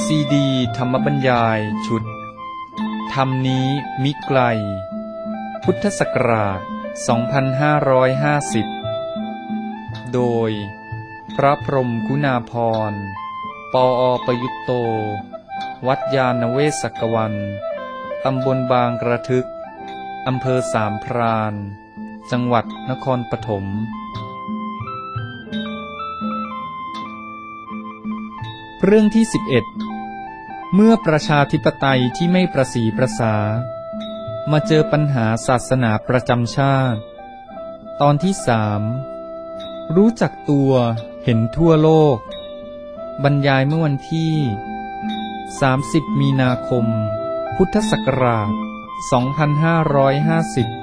ซีดีธรรมบรรยายชุดธรรมนี้มิไกลพุทธศักราช 2550 โดยพระพรหมคุณาภรณ์ ปอ.ประยุตโต วัดยาณเวศกวัน ตำบลบางกระทึก อำเภอสามพราน จังหวัดนครปฐมเรื่องที่ 11 เมื่อประชาธิปไตยที่ไม่ประสีประสามาเจอปัญหาศาสนาประจำชาติตอนที่ 3 รู้จักตัวเห็นทั่วโลกบรรยายเมื่อวันที่30 มีนาคม พุทธศักราช 2550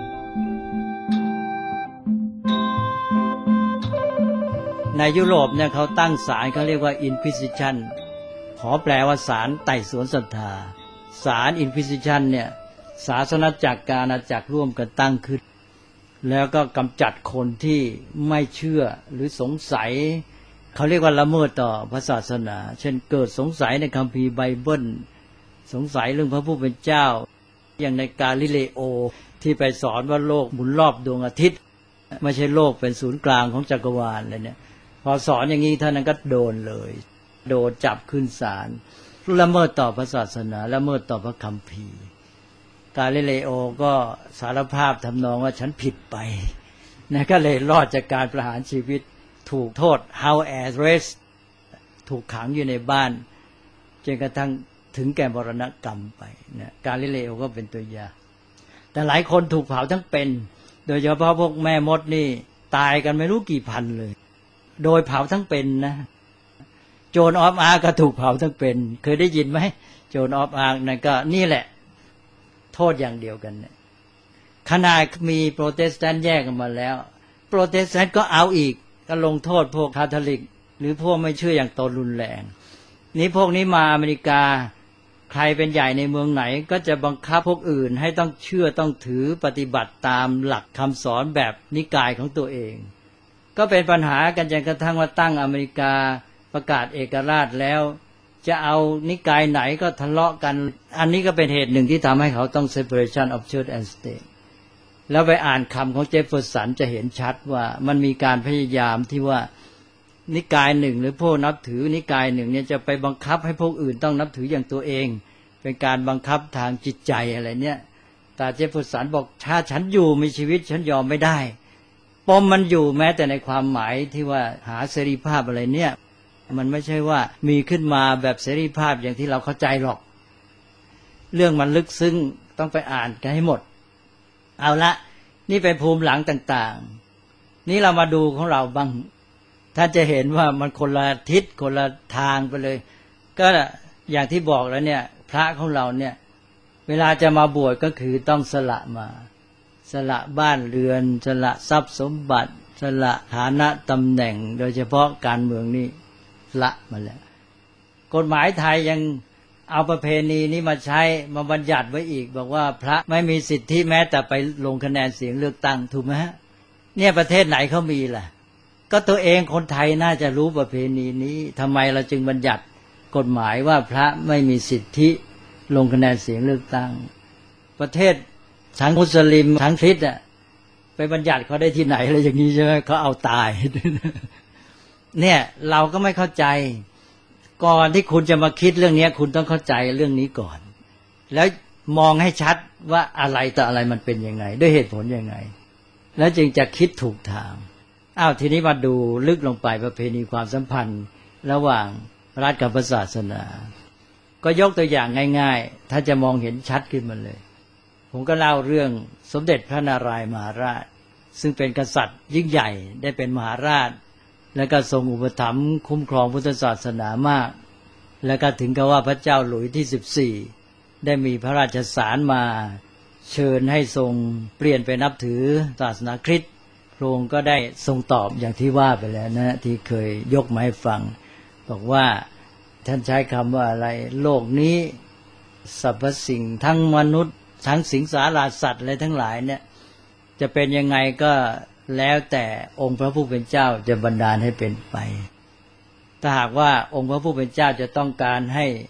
ในยุโรปเนี่ยเขาตั้งศาลเขาเรียกว่า Inquisition ขอแปลว่าศาลไต่สวนศรัทธาศาล Inquisition เนี่ยศาสนจักรกับอาณาจักรร่วมกันตั้งขึ้นแล้วก็กำจัดคนที่ไม่เชื่อหรือสงสัยเขาเรียกว่าละเมิดต่อพระศาสนาเช่นเกิดสงสัยในคัมภีร์ไบเบิลสงสัยเรื่องพระผู้เป็นเจ้าอย่างในกาลิเลโอที่ไปสอนว่าโลกหมุนรอบดวงอาทิตย์ไม่ใช่โลกเป็นศูนย์กลางของจักรวาลอะไรเนี่ยพอสอนอย่างนี้ท่านนั้นก็โดนเลยโดนจับขึ้นศาลละเมิดต่อพระศาสนาละเมิดต่อพระคัมภีร์กาลิเลโอก็สารภาพทำนองว่าฉันผิดไปนะก็เลยรอดจากการประหารชีวิตถูกโทษ house arrest ถูกขังอยู่ในบ้านจนกระทั่งถึงแก่มรณกรรมไปนะกาลิเลโอก็เป็นตัวอย่างแต่หลายคนถูกเผาทั้งเป็นโดยเฉพาะพวกแม่มดนี่ตายกันไม่รู้กี่พันเลยโดยเผาทั้งเป็นนะโจนออฟอาร์ก็ถูกเผาทั้งเป็นเคยได้ยินไหมโจนออฟอาร์นั่นก็นี่แหละโทษอย่างเดียวกันเนี่ยขณะมีโปรเตสแตนต์แยกกันมาแล้วโปรเตสแตนต์ก็เอาอีกก็ลงโทษพวกคาทอลิกหรือพวกไม่เชื่ออย่างตนรุนแรงนี้พวกนี้มาอเมริกาใครเป็นใหญ่ในเมืองไหนก็จะบังคับพวกอื่นให้ต้องเชื่อต้องถือปฏิบัติตามหลักคำสอนแบบนิกายของตัวเองก็เป็นปัญหากันจนกระทั่งว่าตั้งอเมริกาประกาศเอกราชแล้วจะเอานิกายไหนก็ทะเลาะกันอันนี้ก็เป็นเหตุหนึ่งที่ทำให้เขาต้อง separation of church and state แล้วไปอ่านคำของเจฟเฟอร์สันจะเห็นชัดว่ามันมีการพยายามที่ว่านิกายหนึ่งหรือพวกนับถือนิกายหนึ่งเนี่ยจะไปบังคับให้พวกอื่นต้องนับถืออย่างตัวเองเป็นการบังคับทางจิตใจอะไรเนี่ยแต่เจฟเฟอร์สันบอกถ้าฉันอยู่มีชีวิตฉันยอมไม่ได้ปมมันอยู่แม้แต่ในความหมายที่ว่าหาเสรีภาพอะไรเนี่ยมันไม่ใช่ว่ามีขึ้นมาแบบเสรีภาพอย่างที่เราเข้าใจหรอกเรื่องมันลึกซึ้งต้องไปอ่านกันให้หมดเอาละนี่เป็นภูมิหลังต่างๆนี่เรามาดูของเราบ้างท่านจะเห็นว่ามันคนละทิศคนละทางไปเลยก็อย่างที่บอกแล้วเนี่ยพระของเราเนี่ยเวลาจะมาบวชก็คือต้องสละมาสละบ้านเรือนสละทรัพย์สมบัติสละฐานะตำแหน่งโดยเฉพาะการเมืองนี่ละมาแล้วกฎหมายไทยยังเอาประเพณีนี้มาใช้มาบัญญัติไว้อีกบอกว่าพระไม่มีสิทธิแม้แต่ไปลงคะแนนเสียงเลือกตั้งถูกไหมฮะเนี่ยประเทศไหนเขามีล่ะก็ตัวเองคนไทยน่าจะรู้ประเพณีนี้ทำไมเราจึงบัญญัติกฎหมายว่าพระไม่มีสิทธิลงคะแนนเสียงเลือกตั้งประเทศทั้งมุสลิมทั้งคริสต์อ่ะไปบัญญัติเขาได้ที่ไหนอะไรอย่างนี้ใช่ไหมเขาเอาตายเนี่ยเราก็ไม่เข้าใจก่อนที่คุณจะมาคิดเรื่องนี้คุณต้องเข้าใจเรื่องนี้ก่อนแล้วมองให้ชัดว่าอะไรต่ออะไรมันเป็นยังไงด้วยเหตุผลยังไงแล้วจึงจะคิดถูกทางทีนี้มาดูลึกลงไปประเพณีความสัมพันธ์ระหว่างรัฐกับศาสนาก็ยกตัวอย่างง่ายๆถ้าจะมองเห็นชัดขึ้นมาเลยผมก็เล่าเรื่องสมเด็จพระนารายณ์มหาราชซึ่งเป็นกษัตริย์ยิ่งใหญ่ได้เป็นมหาราชแล้วก็ทรงอุปถัมภ์คุ้มครองพุทธศาสนามากแล้วก็ถึงกับว่าพระเจ้าหลุยส์ที่14ได้มีพระราชสารมาเชิญให้ทรงเปลี่ยนไปนับถือศาสนาคริสต์พระองค์ก็ได้ทรงตอบอย่างที่ว่าไปแล้วนะที่เคยยกมาให้ฟังบอกว่าท่านใช้คำว่าอะไรโลกนี้สรรพสิ่งทั้งมนุษย์ทั้งสิงสาราสัตว์อะไรทั้งหลายเนี่ยจะเป็นยังไงก็แล้วแต่องค์พระผู้เป็นเจ้าจะบันดาลให้เป็นไปถ้าหากว่าองค์พระผู้เป็นเจ้าจะต้องการให้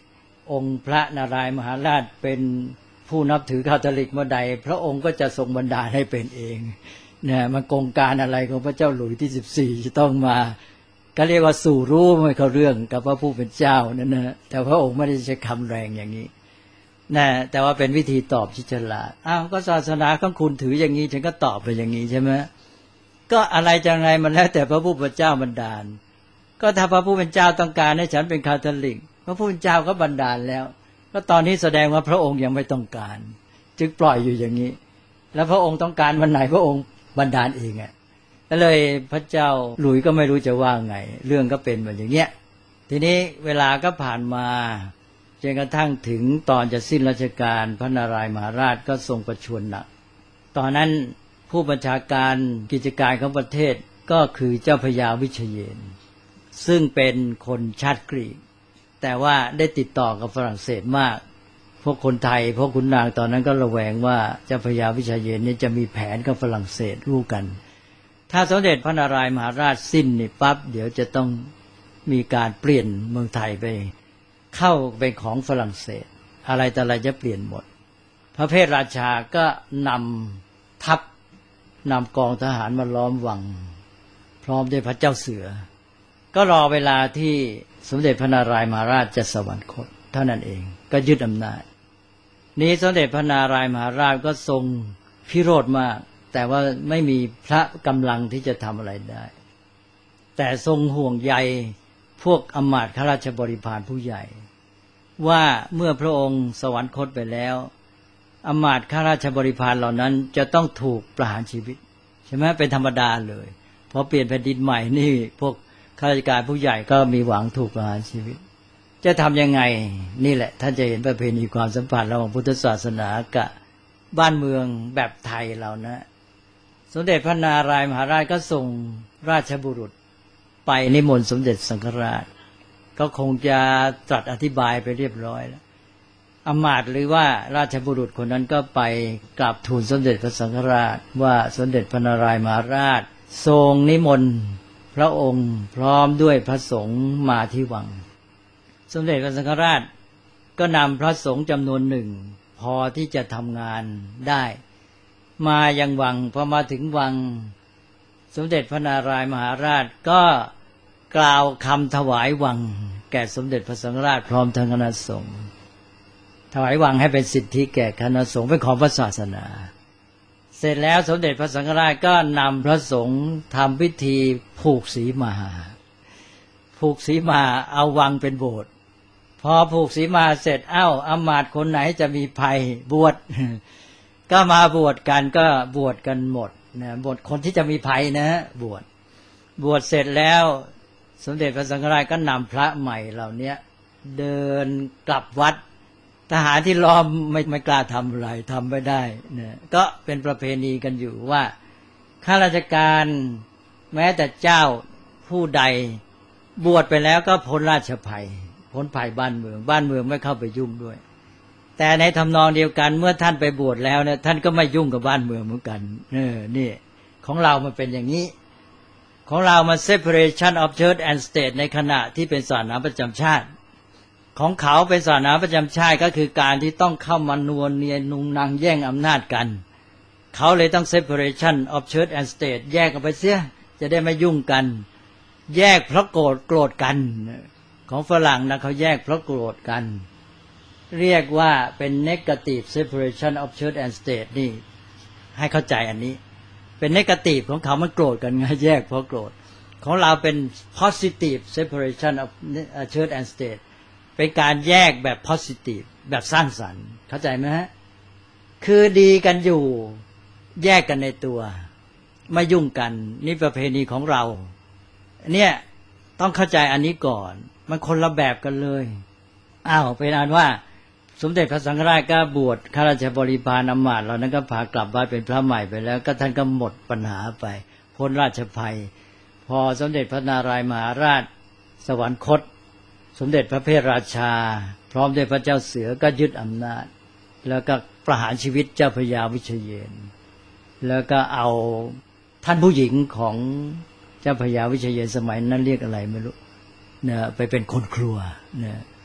องค์พระนารายณ์มหาราชเป็นผู้นับถือคาทอลิกเมื่อใดพระองค์ก็จะทรงบันดาลให้เป็นเองเนี่ยมันกงการอะไรของพระเจ้าหลุยที่14จะต้องมาก็เรียกว่าสู่รู้ไม่เข้าเรื่องกับพระผู้เป็นเจ้านั่นนะแต่พระองค์ไม่ได้ใช้คำแรงอย่างนี้นะแต่ว่าเป็นวิธีตอบที่ฉลาดอ้าวก็ศาสนาของคุณถืออย่างนี้ฉันก็ตอบไปอย่างนี้ใช่ไหมก็อะไรจังไรมันแล้วแต่พระผู้เป็นเจ้าบันดาลก็ถ้าพระผู้เป็นเจ้าต้องการให้ฉันเป็นคาทอลิกพระผู้เป็นเจ้าก็บันดาลแล้วก็ตอนนี้แสดงว่าพระองค์ยังไม่ต้องการจึงปล่อยอยู่อย่างนี้แล้วพระองค์ต้องการวันไหนพระองค์บันดาลเองอ่ะแล้วเลยพระเจ้าหลุยก็ไม่รู้จะว่าไงเรื่องก็เป็นแบบอย่างเงี้ยทีนี้เวลาก็ผ่านมาจนกระทั่งถึงตอนจะสิ้นราชการพระนารายณ์มหาราชก็ทรงประชวรหนักตอนนั้นผู้บัญชาการกิจการของประเทศก็คือเจ้าพระยาวิเชยนซึ่งเป็นคนชาติกรีกแต่ว่าได้ติดต่อกับฝรั่งเศสมากพวกคนไทยพวกขุนนางตอนนั้นก็ระแวงว่าเจ้าพระยาวิเชยนนี่จะมีแผนกับฝรั่งเศสรู้กันถ้าสมเด็จพระนารายณ์มหาราชสิ้นนี่ปั๊บเดี๋ยวจะต้องมีการเปลี่ยนเมืองไทยไปเข้าเป็นของฝรั่งเศสอะไรแต่อะไรจะเปลี่ยนหมดพระเพทราชาก็นำทัพนำกองทหารมาล้อมวังพร้อมด้วยพระเจ้าเสือก็รอเวลาที่สมเด็จพระนารายณ์มหาราชจะสวรรคตเท่านั้นเองก็ยึดอำนาจนี้สมเด็จพระนารายณ์มหาราชก็ทรงพิโรธมากแต่ว่าไม่มีพระกำลังที่จะทำอะไรได้แต่ทรงห่วงใยพวกอำมาตย์ข้าราชบริพารผู้ใหญ่ว่าเมื่อพระองค์สวรรคตไปแล้วอำมาตย์ข้าราชบริพารเหล่านั้นจะต้องถูกประหารชีวิตใช่ไหมเป็นธรรมดาเลยพอเปลี่ยนแผ่นดินใหม่นี่พวกข้าราชการผู้ใหญ่ก็มีหวังถูกประหารชีวิตจะทำยังไงนี่แหละท่านจะเห็นประเพณีความสัมพันธ์ระหว่างพุทธศาสนากับบ้านเมืองแบบไทยเรานะสมเด็จพระนารายณ์มหาราชก็ส่งราชบุรุษไปนิมนต์สมเด็จสังฆราชก็คงจะตรัสอธิบายไปเรียบร้อยแล้วอำมาตย์หรือว่าราชบุรุษคนนั้นก็ไปกราบทูลสมเด็จพระสังฆราชว่าสมเด็จพระนารายณ์มหาราชทรงนิมนต์พระองค์พร้อมด้วยพระสงฆ์มาที่วังสมเด็จพระสังฆราชก็นำพระสงฆ์จำนวนหนึ่งพอที่จะทำงานได้มายังวังพอมาถึงวังสมเด็จพระนารายณ์มหาราชก็กล่าวคำถวายวังแก่สมเด็จพระสังฆราชพร้อมทั้งคณะสงฆ์ถวายวังให้เป็นสิทธิแก่คณะสงฆ์เป็นของพระศาสนาเสร็จแล้วสมเด็จพระสังฆราชก็นำพระสงฆ์ทำพิธีผูกสีมาผูกสีมาเอาวังเป็นโบสถ์พอผูกสีมาเสร็จอำมาตย์คนไหนจะมีภัยบวชก็มาบวชกันก็บวชกันหมดนะบวชคนที่จะมีภัยนะบวชเสร็จแล้วสมเด็จพระสังฆราชก็นำพระใหม่เหล่านี้เดินกลับวัดทหารที่ล้อมไม่กล้าทำอะไรทำไม่ได้นะก็เป็นประเพณีกันอยู่ว่าข้าราชการแม้แต่เจ้าผู้ใดบวชไปแล้วก็พ้นราชภัยพ้นภัยบ้านเมืองไม่เข้าไปยุ่งด้วยแต่ในทำนองเดียวกันเมื่อท่านไปบวชแล้วเนี่ยท่านก็ไม่ยุ่งกับบ้านเมืองเหมือนกันนี่ของเรามันเป็นอย่างนี้ของเรามัน separation of church and state ในขณะที่เป็นศาสนาประจำชาติของเขาเป็นศาสนาประจำชาติก็คือการที่ต้องเข้ามานวลเนียนนุงนางแย่งอำนาจกันเขาเลยต้อง separation of church and state แยกกันไปเสียจะได้ไม่ยุ่งกันแยกเพราะโกรธกันของฝรั่งนะเขาแยกเพราะโกรธกันเรียกว่าเป็น negative separation of church and state นี่ให้เข้าใจอันนี้เป็น negative ของเขามันโกรธกันไงแยกเพราะโกรธของเราเป็น positive separation of church and state เป็นการแยกแบบ positive แบบสร้างสรรค์เข้าใจไหมฮะคือดีกันอยู่แยกกันในตัวไม่ยุ่งกันนี่ประเพณีของเราเนี่ยต้องเข้าใจอันนี้ก่อนมันคนละแบบกันเลยเป็นอันว่าสมเด็จพระสังฆราชก็บวชข้าราชบริพารอำมาตย์เหล่านั้นก็พากลับบ้านเป็นพระใหม่ไปแล้วก็ท่านก็หมดปัญหาไปพ้นราชภัยพอสมเด็จพระนารายณ์มหาราชสวรรคตสมเด็จพระเพทราชาพร้อมด้วยพระเจ้าเสือก็ยึดอำนาจแล้วก็ประหารชีวิตเจ้าพระยาวิเชยนแล้วก็เอาท่านผู้หญิงของเจ้าพระยาวิเชยนสมัยนั้นเรียกอะไรไม่รู้เนี่ยไปเป็นคนครัวเนี่ย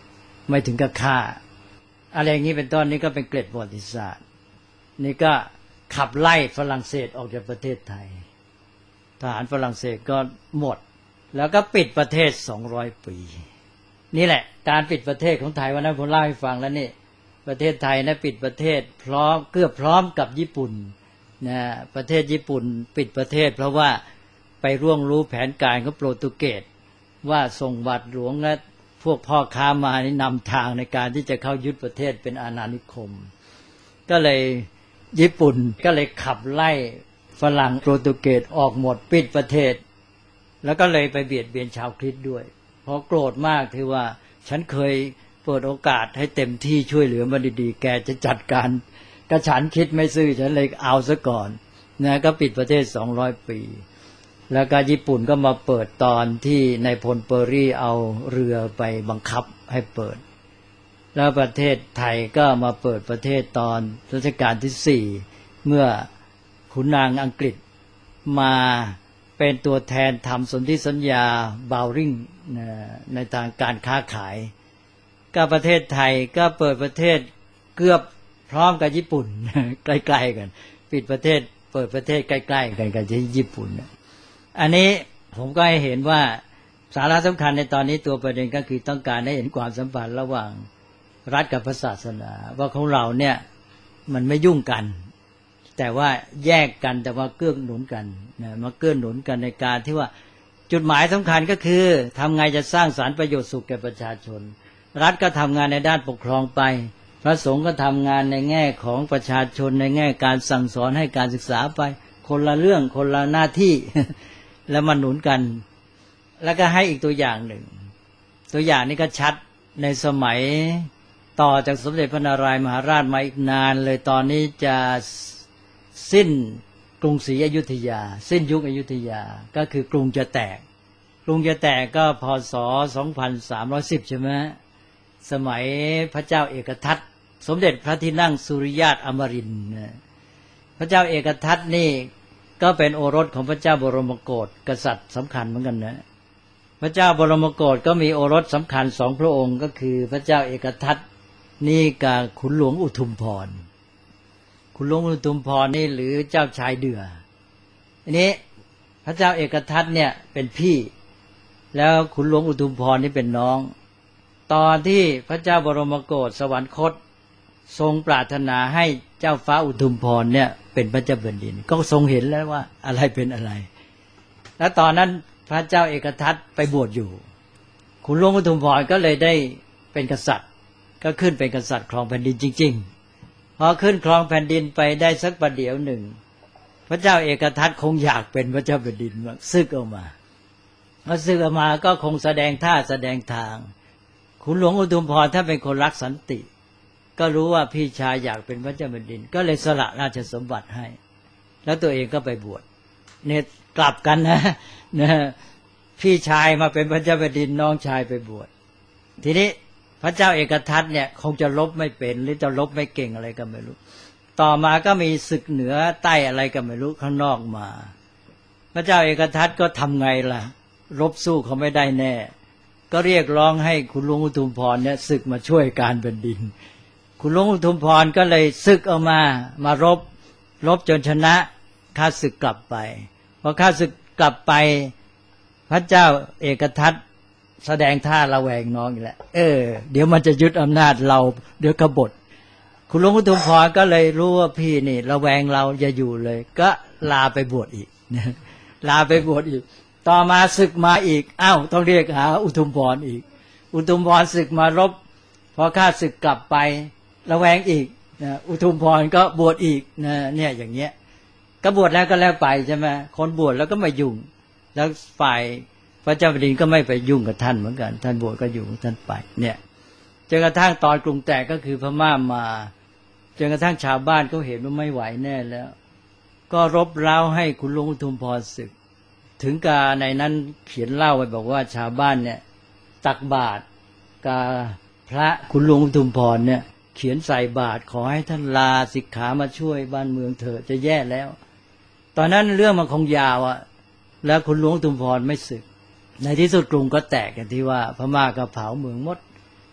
ไม่ถึงกับฆ่าอะไรอย่างนี้เป็นต้นนี่ก็เป็นเกร็ดประวัติศาสตร์นี่ก็ขับไล่ฝรั่งเศสออกจากประเทศไทยทหารฝรั่งเศสก็หมดแล้วก็ปิดประเทศ200 ปีนี่แหละการปิดประเทศของไทยวันนั้นผมเล่าให้ฟังแล้วนี่ประเทศไทยนะปิดประเทศพร้อมเกือบพร้อมกับญี่ปุ่นนะประเทศญี่ปุ่นปิดประเทศเพราะว่าไปร่วงรู้แผนการของโปรตุเกสว่าส่งบาทหลวงและพวกพ่อค้ามานี่นำทางในการที่จะเข้ายึดประเทศเป็นอาณานิคมก็เลยญี่ปุ่นก็เลยขับไล่ฝรั่งโปรตุเกสออกหมดปิดประเทศแล้วก็เลยไปเบียดเบียนชาวคริสต์ด้วยเพราะโกรธมากที่ว่าฉันเคยเปิดโอกาสให้เต็มที่ช่วยเหลือมาดีๆแกจะจัดการกระฉันคิดไม่ซื่อฉันเลยเอาซะก่อนนะก็ปิดประเทศ200 ปีแล้วก็ญี่ปุ่นก็มาเปิดตอนที่นายพลเปอร์รี่เอาเรือไปบังคับให้เปิดแล้วประเทศไทยก็มาเปิดประเทศตอนรัชกาลที่4เมื่อขุนนางอังกฤษมาเป็นตัวแทนทำสนธิสัญญาบาวริงในทางการค้าขายก็ประเทศไทยก็เปิดประเทศเกือบพร้อมกับญี่ปุ่นใกล้ๆกันปิดประเทศเปิดประเทศใกล้ๆกันกับที่ญี่ปุ่นอันนี้ผมก็ให้เห็นว่าสาระสำคัญในตอนนี้ตัวประเด็นก็คือต้องการให้เห็นความสัมพันธ์ระหว่างรัฐกับศาสนาว่าของเราเนี่ยมันไม่ยุ่งกันแต่ว่าแยกกันแต่ว่าเกื้อหนุนกันนะมาเกื้อหนุนกันในการที่ว่าจุดหมายสำคัญก็คือทำไงจะสร้างสรรค์ประโยชน์สุขแก่ประชาชนรัฐก็ทำงานในด้านปกครองไปพระสงฆ์ก็ทำงานในแง่ของประชาชนในแง่การสั่งสอนให้การศึกษาไปคนละเรื่องคนละหน้าที่ แล้วมาหนุนกันแล้วก็ให้อีกตัวอย่างหนึ่งตัวอย่างนี้ก็ชัดในสมัยต่อจากสมเด็จพระนารายมหาราชมาอีกนานเลยตอนนี้จะสิ้นกรุงศรีอยุธยาสิ้นยุคอยุธยาก็คือกรุงจะแตกกรุงจะแตกก็พ.ศ. 2310ใช่ไหมสมัยพระเจ้าเอกทัตสมเด็จพระที่นั่งสุริยาตอมรินทร์พระเจ้าเอกทัตนี่ก็เป็นโอรสของพระเจ้าบรมโกศกษัตริย์สำคัญเหมือนกันนะพระเจ้าบรมโกศก็มีโอรสสำคัญ2 พระองค์ก็คือพระเจ้าเอกทัตนี่กับขุนหลวงอุทุมพรขุนหลวงอุทุมพรนี่หรือเจ้าชายเดืออันนี้พระเจ้าเอกทัตเนี่ยเป็นพี่แล้วขุนหลวงอุทุมพรนี่เป็นน้องตอนที่พระเจ้าบรมโกศสวรรคตทรงปรารถนาให้เจ้าฟ้าอุทุมพรเนี่ยเป็นพระเจ้าแผ่นดินก็ทรงเห็นแล้วว่าอะไรเป็นอะไรแล้วตอนนั้นพระเจ้าเอกทัตไปบวชอยู่ขุนหลวงอุทุมพรก็เลยได้เป็นกษัตริย์ก็ขึ้นเป็นกษัตริย์ครองแผ่นดินจริงๆพอขึ้นครองแผ่นดินไปได้สักประเดี๋ยวหนึ่งพระเจ้าเอกทัตคงอยากเป็นพระเจ้าแผ่นดินสึกออกมาพอสึกออกมาก็คงแสดงท่าแสดงทางขุนหลวงอุทุมพรถ้าเป็นคนรักสันติก็รู้ว่าพี่ชายอยากเป็นพระเจ้าแผ่นดินก็เลยสละราชสมบัติให้แล้วตัวเองก็ไปบวชเนี่ยกลับกันนะพี่ชายมาเป็นพระเจ้าแผ่นดินน้องชายไปบวชทีนี้พระเจ้าเอกทัตเนี่ยคงจะลบไม่เป็นหรือจะลบไม่เก่งอะไรก็ไม่รู้ต่อมาก็มีศึกเหนือใต้อะไรก็ไม่รู้ข้างนอกมาพระเจ้าเอกทัตก็ทำไงล่ะรบสู้เขาไม่ได้แน่ก็เรียกร้องให้คุณหลวงอุทุมพรเนี่ยศึกมาช่วยการแผ่นดินคุณหลวงอุทุมพรก็เลยศึกออกมารบจนชนะข้าศึกกลับไปพอข้าศึกกลับไปพระเจ้าเอกทัตแสดงท่าระแวงน้องอีกแล้วเดี๋ยวมันจะยึดอำนาจเราเดี๋ยวกบฏคุณหลวงอุทุมพรก็เลยรู้ว่าพี่นี่ระแวงเราอย่าอยู่เลยก็ลาไปบวชอีกลาไปบวชอีกต่อมาศึกมาอีกต้องเรียกหาอุทุมพรอีกอุทุมพรศึกมารบพอข้าศึกกลับไประแวงอีกอุทุมพรก็บวชอีกเนี่ยอย่างเงี้ยก็บวชแล้วก็แล้วไปใช่ไหมคนบวชแล้วก็ไม่ยุ่งแล้วฝ่ายพระเจ้าแผ่นดินก็ไม่ไปยุ่งกับท่านเหมือนกันท่านบวชก็อยู่ท่านไปเนี่ยจนกระทั่งตอนกรุงแตกก็คือพม่ามาจนกระทั่งชาวบ้านเขาเห็นว่าไม่ไหวแน่แล้วก็รบเร้าให้คุณหลวงอุทุมพรศึกถึงกาในนั้นเขียนเล่าไว้บอกว่าชาวบ้านเนี่ยตักบาตรกาพระคุณหลวงอุทุมพรเนี่ยเขียนใส่บาตรขอให้ท่านลาสิกขามาช่วยบ้านเมืองเถอะจะแย่แล้วตอนนั้นเรื่องมันคงยาวแล้วคุณหลวงอุทุมพรไม่ศึกในที่สุดกรุงก็แตกกันที่ว่าพม่าก็เผาเมืองหมดพ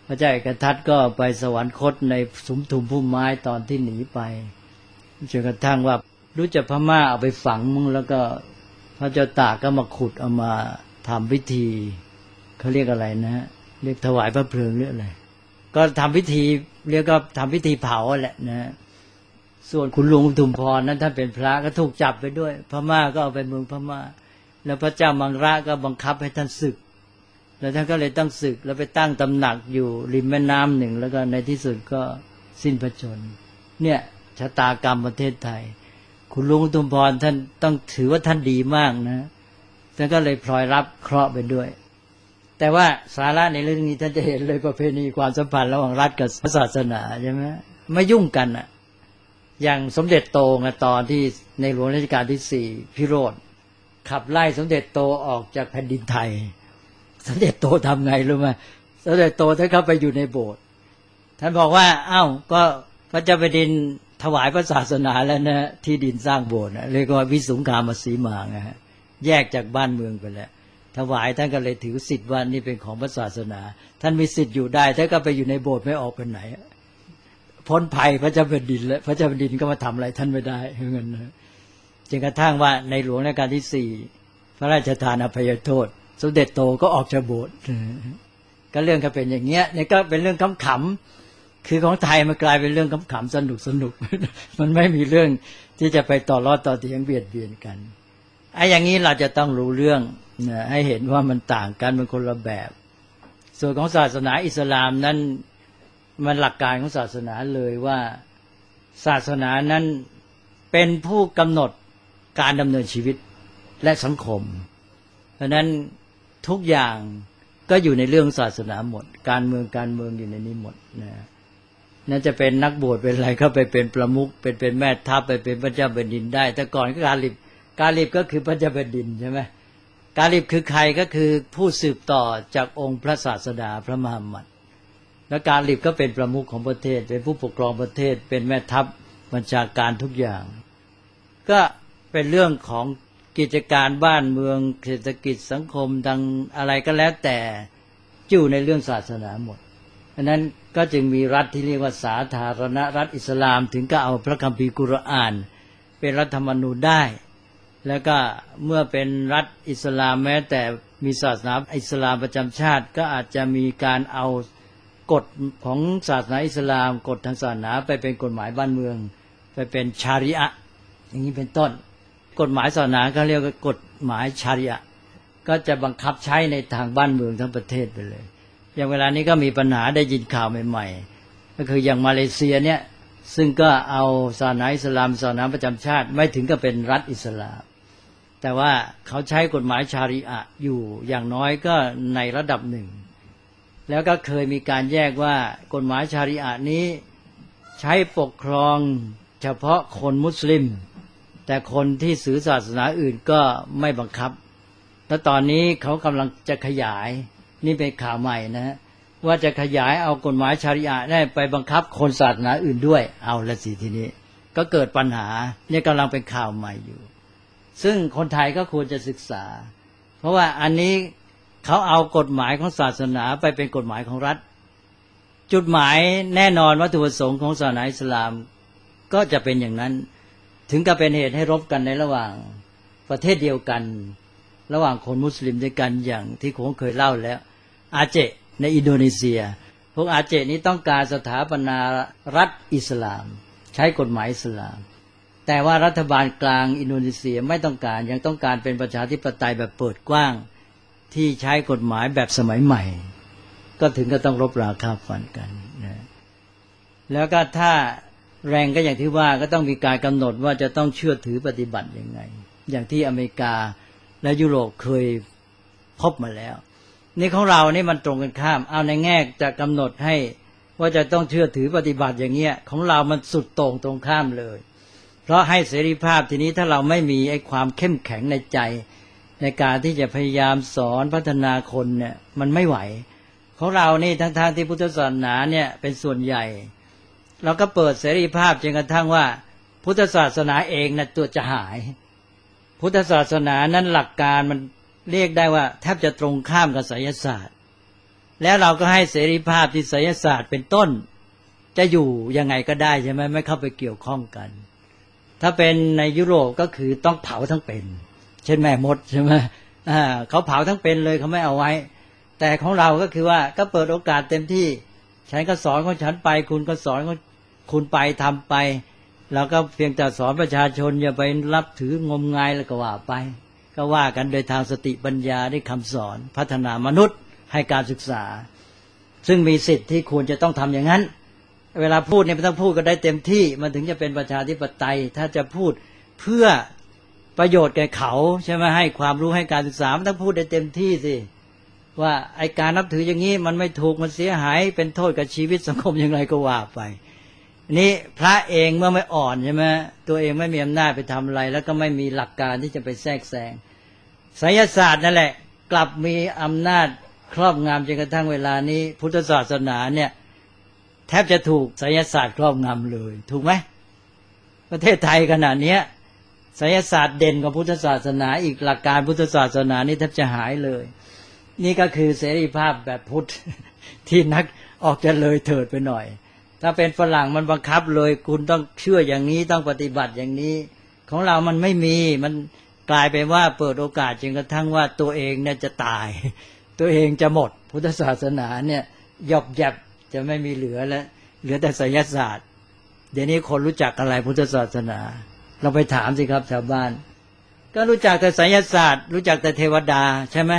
ระเจ้าเอกทัตก็ไปสวรรคตในสุมทุมพุ่มไม้ตอนที่หนีไปจนกระทั่งว่ารู้จักพม่าเอาไปฝังมึงแล้วก็พระเจ้าตากก็มาขุดเอามาทำพิธีเขาเรียกอะไรนะฮะเรียกถวายพระเพลิงหรืออะไรก็ทำพิธีเรียกก็ทำพิธีเผาแหละนะส่วนคุณหลวงอุทุมพรนั้นท่านเป็นพระก็ถูกจับไปด้วยพม่าก็เอาไปเมืองพม่าแล้วพระเจ้ามังระก็บังคับให้ท่านศึกแล้วท่านก็เลยต้องศึกแล้วไปตั้งตำหนักอยู่ริมแม่น้ำหนึ่งแล้วก็ในที่สุดก็สิ้นพระชนม์เนี่ยชะตากรรมประเทศไทยคุณหลวงอุทุมพรท่านต้องถือว่าท่านดีมากนะท่านก็เลยพลอยรับเคราะห์ไปด้วยแต่ว่าสาระในเรื่องนี้ท่านจะเห็นเลยประเพณีความสัมพันธ์ระหว่างรัฐกับศาสนาใช่ไหมไม่ยุ่งกันอ่ะอย่างสมเด็จโตตอนที่ในหลวงรัชกาลที่ 4พิโรธขับไล่สมเด็จโตออกจากแผ่นดินไทยสมเด็จโตทำไงรู้ไหมสมเด็จโตท่านเข้าไปอยู่ในโบสถ์ท่านบอกว่าอ้าวก็พระเจ้าแผ่นดินถวายพระศาสนาแล้วนะที่ดินสร้างโบสถ์เรียกว่าวิสุงคามสีมานะฮะแยกจากบ้านเมืองไปแล้วถวายท่านก็เลยถือสิทธิ์ว่านี่เป็นของพระศาสนาท่านมีสิทธิ์อยู่ได้ท่านก็ไปอยู่ในโบสถ์ไม่ออกไปไหนพ้นภัยพระเจ้าแผ่นดินแล้วพระเจ้าแผ่นดินก็มาทำอะไรท่านไม่ได้เหมือนกันนะจนกระทั่งว่าในหลวงรัชกาลที่ 4พระราชทานอภัยโทษสมเด็จโตก็ออกจากโบสถ์ก็เรื่องก็เป็นอย่างเงี้ยนี่ก็เป็นเรื่องขำๆคือของไทยมันกลายเป็นเรื่องขำๆสนุกมันไม่มีเรื่องที่จะไปต่อรอดต่อเถียงเบียดเบียนกันไอ้อย่างนี้เราจะต้องรู้เรื่องให้เห็นว่ามันต่างกันมันคนละแบบส่วนของศาสนาอิสลามนั้นมันหลักการของศาสนาเลยว่าศาสนานั้นเป็นผู้กำหนดการดำเนินชีวิตและสังคมเพราะนั้นทุกอย่างก็อยู่ในเรื่องศาสนาหมดการเมืองอยู่ในนี้หมดนั่นจะเป็นนักบวชเป็นอะไรก็ไปเป็นประมุขเป็นแม่ทัพไปเป็นพระเจ้าแผ่นดินได้แต่ก่อนก็กาลิบก็คือพระเจ้าแผ่นดินใช่ไหมกาลิบคือใครก็คือผู้สืบต่อจากองค์พระศาสดาพระมุฮัมมัดและกาลิบก็เป็นประมุขของประเทศเป็นผู้ปกครองประเทศเป็นแม่ทัพบัญชาการทุกอย่างก็เป็นเรื่องของกิจการบ้านเมืองเศรษฐกิจสังคมดังอะไรก็แล้วแต่อยู่ในเรื่องศาสนาหมดอันนั้นก็จึงมีรัฐที่เรียกว่าสาธารณรัฐอิสลามถึงก็เอาพระคัมภีร์กุรอานเป็นรัฐธรรมนูญได้แล้วก็เมื่อเป็นรัฐอิสลามแม้แต่มีศาสนาอิสลามประจำชาติก็อาจจะมีการเอากฎของศาสนาอิสลามกฎทางศาสนาไปเป็นกฎหมายบ้านเมืองไปเป็นชาริอะห์อย่างนี้เป็นต้นกฎหมายศาสนาก็เรียกว่ากฎหมายชาริอะห์ก็จะบังคับใช้ในทางบ้านเมืองทั้งประเทศไปเลยอย่างเวลานี้ก็มีปัญหาได้ยินข่าวใหม่ๆก็คืออย่างมาเลเซียเนี่ยซึ่งก็เอาศาสนาอิสลามศาสนาประจำชาติไม่ถึงกับเป็นรัฐอิสลามแต่ว่าเขาใช้กฎหมายชาริอะห์อยู่อย่างน้อยก็ในระดับหนึ่งแล้วก็เคยมีการแยกว่ากฎหมายชาริอะห์นี้ใช้ปกครองเฉพาะคนมุสลิมแต่คนที่ถือศาสนาอื่นก็ไม่บังคับแล้วตอนนี้เขากำลังจะขยายนี่เป็นข่าวใหม่นะว่าจะขยายเอากฎหมายชาริอะห์ได้ไปบังคับคนศาสนาอื่นด้วยเอาละสิทีนี้ก็เกิดปัญหาเนี่ยกำลังเป็นข่าวใหม่อยู่ซึ่งคนไทยก็ควรจะศึกษาเพราะว่าอันนี้เขาเอากฎหมายของศาสนาไปเป็นกฎหมายของรัฐจุดหมายแน่นอนวัตถุประสงค์ของศาสนาอิสลามก็จะเป็นอย่างนั้นถึงกับเป็นเหตุให้รบกันในระหว่างประเทศเดียวกันระหว่างคนมุสลิมด้วยกันอย่างที่ผมเคยเล่าแล้วอาเจในอินโดนีเซียพวกอาเจนี้ต้องการสถาปนารัฐอิสลามใช้กฎหมายอิสลามแต่ว่ารัฐบาลกลางอินโดนีเซียไม่ต้องการยังต้องการเป็นประชาธิปไตยแบบเปิดกว้างที่ใช้กฎหมายแบบสมัยใหม่ก็ถึงก็ต้องรบราฆ่าฟันกันนะแล้วก็ถ้าแรงก็อย่างที่ว่าก็ต้องมีการกำหนดว่าจะต้องเชื่อถือปฏิบัติยังไงอย่างที่อเมริกาและยุโรปเคยพบมาแล้วนี่ของเรานี่มันตรงกันข้ามเอาในแง่จะกำหนดให้ว่าจะต้องเชื่อถือปฏิบัติอย่างเงี้ยของเรามันสุดตรงข้ามเลยเพราะให้เสรีภาพทีนี้ถ้าเราไม่มีไอ้ความเข้มแข็งในใจในการที่จะพยายามสอนพัฒนาคนเนี่ยมันไม่ไหวของเรานี่ทั้งที่พุทธศาสนาเนี่ยเป็นส่วนใหญ่เราก็เปิดเสรีภาพจนกระทั่งว่าพุทธศาสนาเองน่ะตัวจะหายพุทธศาสนานั้นหลักการมันเรียกได้ว่าแทบจะตรงข้ามกับไสยศาสตร์แล้วเราก็ให้เสรีภาพที่ไสยศาสตร์เป็นต้นจะอยู่ยังไงก็ได้ใช่ไหมไม่เข้าไปเกี่ยวข้องกันถ้าเป็นในยุโรปก็คือต้องเผาทั้งเป็นเช่นแม่มดใช่ไหมเขาเผาทั้งเป็นเลยเขาไม่เอาไว้แต่ของเราก็คือว่าก็เปิดโอกาสเต็มที่ฉันก็สอนของฉันไปคุณก็สอนของคุณไปทำไปเราก็เพียงแต่สอนประชาชนอย่าไปรับถืองมงายแล้วก็ว่าไปก็ว่ากันโดยทางสติปัญญาด้วยคำสอนพัฒนามนุษย์ให้การศึกษาซึ่งมีสิทธิ์ที่ควรจะต้องทำอย่างนั้นเวลาพูดเนี่ยไม่ต้องพูดก็ได้เต็มที่มันถึงจะเป็นประชาธิปไตยถ้าจะพูดเพื่อประโยชน์แก่เขาใช่ไหมให้ความรู้ให้การศึกษามันต้องพูดได้เต็มที่สิว่าไอการนับถืออย่างนี้มันไม่ถูกมันเสียหายเป็นโทษกับชีวิตสังคมอย่างไรก็ว่าไปนี่พระเองเมื่อไม่อ่อนใช่ไหมตัวเองไม่มีอำนาจไปทำอะไรแล้วก็ไม่มีหลักการที่จะไปแทรกแซงไสยศาสตร์นั่นแหละกลับมีอำนาจครอบงำจนกระทั่งเวลานี้พุทธศาสนาเนี่ยแทบจะถูกไสยศาสตร์ครอบงำเลยถูกไหมประเทศไทยขนาดนี้ไสยศาสตร์เด่นกว่าพุทธศาสนาอีกหลักการพุทธศาสนานี่แทบจะหายเลยนี่ก็คือเสรีภาพแบบพุทธที่นักออกจะเลยเถิดไปหน่อยถ้าเป็นฝรั่งมันบังคับเลยคุณต้องเชื่ออย่างนี้ต้องปฏิบัติอย่างนี้ของเรามันไม่มีมันกลายเป็นว่าเปิดโอกาสจนกระทั่งว่าตัวเองเนี่ยจะตายตัวเองจะหมดพุทธศาสนาเนี่ยหยอบแยบจะไม่มีเหลือแล้วเหลือแต่ไสยศาสตร์เดี๋ยวนี้คนรู้จักอะไรพุทธศาสนาเราไปถามสิครับชาวบ้านก็รู้จักแต่ไสยศาสตร์รู้จักแต่เทวดาใช่ไหม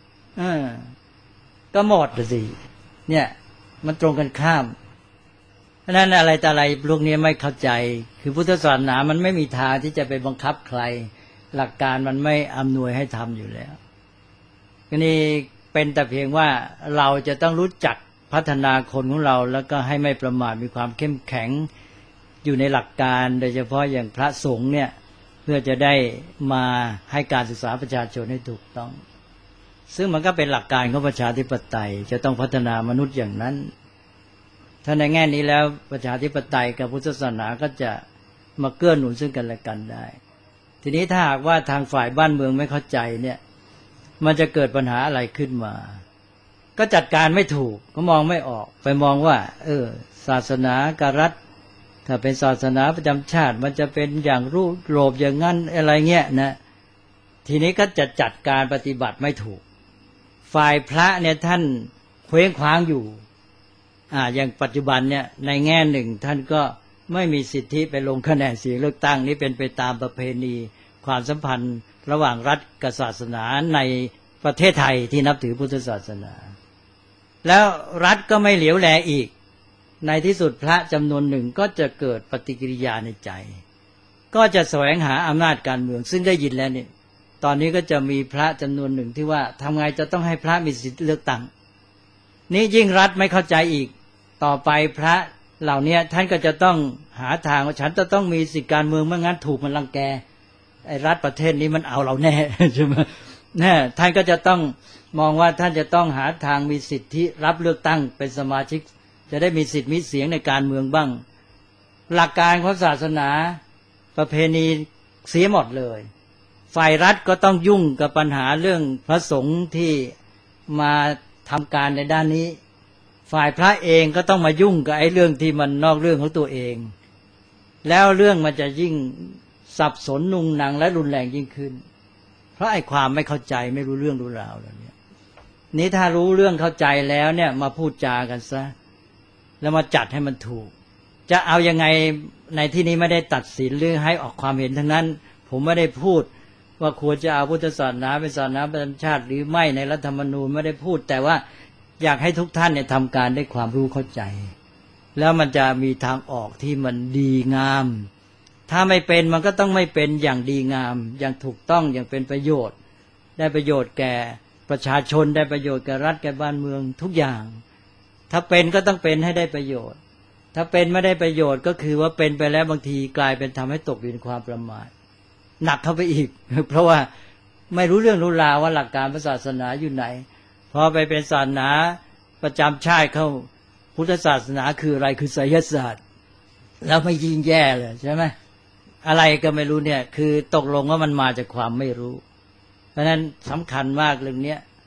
ก็หมดสิเนี่ยมันตรงกันข้ามเพราะนั้นอะไรแต่อะไรพวกนี้ไม่เข้าใจคือพุทธศาสนามันไม่มีทางที่จะไปบังคับใครหลักการมันไม่อำนวยให้ทำอยู่แล้วก็นี่เป็นแต่เพียงว่าเราจะต้องรู้จักพัฒนาคนของเราแล้วก็ให้ไม่ประมาทมีความเข้มแข็งอยู่ในหลักการโดยเฉพาะอย่างพระสงฆ์เนี่ยเพื่อจะได้มาให้การศึกษาประชาชนให้ถูกต้องซึ่งมันก็เป็นหลักการของประชาธิปไตยจะต้องพัฒนามนุษย์อย่างนั้นถ้าในแง่นี้แล้วประชาธิปไตยกับพุทธศาสนาก็จะมาเกื้อหนุนซึ่งกันและกันได้ทีนี้ถ้าหากว่าทางฝ่ายบ้านเมืองไม่เข้าใจเนี่ยมันจะเกิดปัญหาอะไรขึ้นมาก็จัดการไม่ถูกก็มองไม่ออกไปมองว่าศาสนากับรัฐถ้าเป็นศาสนาประจำชาติมันจะเป็นอย่างรูปโลภอย่างนั้นอะไรเงี้ยนะทีนี้ก็จะจัดการปฏิบัติไม่ถูกฝ่ายพระเนี่ยท่านเคว้งคว้างอยู่อย่างปัจจุบันเนี่ยในแง่หนึ่งท่านก็ไม่มีสิทธิไปลงคะแนนเสียงเลือกตั้งนี้เป็นไปตามประเพณีความสัมพันธ์ระหว่างรัฐกับศาสนาในประเทศไทยที่นับถือพุทธศาสนาแล้วรัฐก็ไม่เหลียวแลอีกในที่สุดพระจำนวนหนึ่งก็จะเกิดปฏิกิริยาในใจก็จะแสวงหาอำนาจการเมืองซึ่งได้ยินแล้วนี่ตอนนี้ก็จะมีพระจำนวนหนึ่งที่ว่าทำไงจะต้องให้พระมีสิทธิเลือกตั้งนี้ยิ่งรัฐไม่เข้าใจอีกต่อไปพระเหล่านี้ท่านก็จะต้องหาทางว่าฉันจะต้องมีสิทธิการเมืองไม่งั้นถูกมันรังแกไอ้รัฐประเทศนี้มันเอาเราแน่ใช่ไหมแน่ท่านก็จะต้องมองว่าท่านจะต้องหาทางมีสิทธิรับเลือกตั้งเป็นสมาชิกจะได้มีสิทธิมีเสียงในการเมืองบ้างหลักการของศาสนาประเพณีเสียหมดเลยฝ่ายรัฐก็ต้องยุ่งกับปัญหาเรื่องพระสงฆ์ที่มาทำการในด้านนี้ฝ่ายพระเองก็ต้องมายุ่งกับไอ้เรื่องที่มันนอกเรื่องของตัวเองแล้วเรื่องมันจะยิ่งสับสนนุงนังและรุนแรงยิ่งขึ้นเพราะไอ้ความไม่เข้าใจไม่รู้เรื่องรู้ราวแล้วเนี่ยนี้ถ้ารู้เรื่องเข้าใจแล้วเนี่ยมาพูดจากันซะแล้วมาจัดให้มันถูกจะเอายังไงในที่นี้ไม่ได้ตัดสินหรือให้ออกความเห็นทั้งนั้นผมไม่ได้พูดว่าควรจะเอาพุทธศาสนาเป็นศาสนาประจำชาติหรือไม่ในรัฐธรรมนูญไม่ได้พูดแต่ว่าอยากให้ทุกท่านเนี่ยทำการได้ความรู้เข้าใจแล้วมันจะมีทางออกที่มันดีงามถ้าไม่เป็นมันก็ต้องไม่เป็นอย่างดีงามอย่างถูกต้องอย่างเป็นประโยชน์ได้ประโยชน์แก่ประชาชนได้ประโยชน์แก่รัฐแก่บ้านเมืองทุกอย่างถ้าเป็นก็ต้องเป็นให้ได้ประโยชน์ถ้าเป็นไม่ได้ประโยชน์ก็คือว่าเป็นไปแล้วบางทีกลายเป็นทำให้ตกอยู่ในความประมาทหนักเข้าไปอีกเพราะว่าไม่รู้เรื่องรู้ราวว่าหลักการศาสนาอยู่ไหนพอไปเป็นศาสนาประจำชาติเข้าพุทธศาสนาคืออะไรคือไสยศาสตร์แล้วไม่ยิ่งแย่เลยใช่ไหมอะไรก็ไม่รู้เนี่ยคือตกลงว่ามันมาจากความไม่รู้เพราะฉะนั้นสำคัญมากเรื่องนี้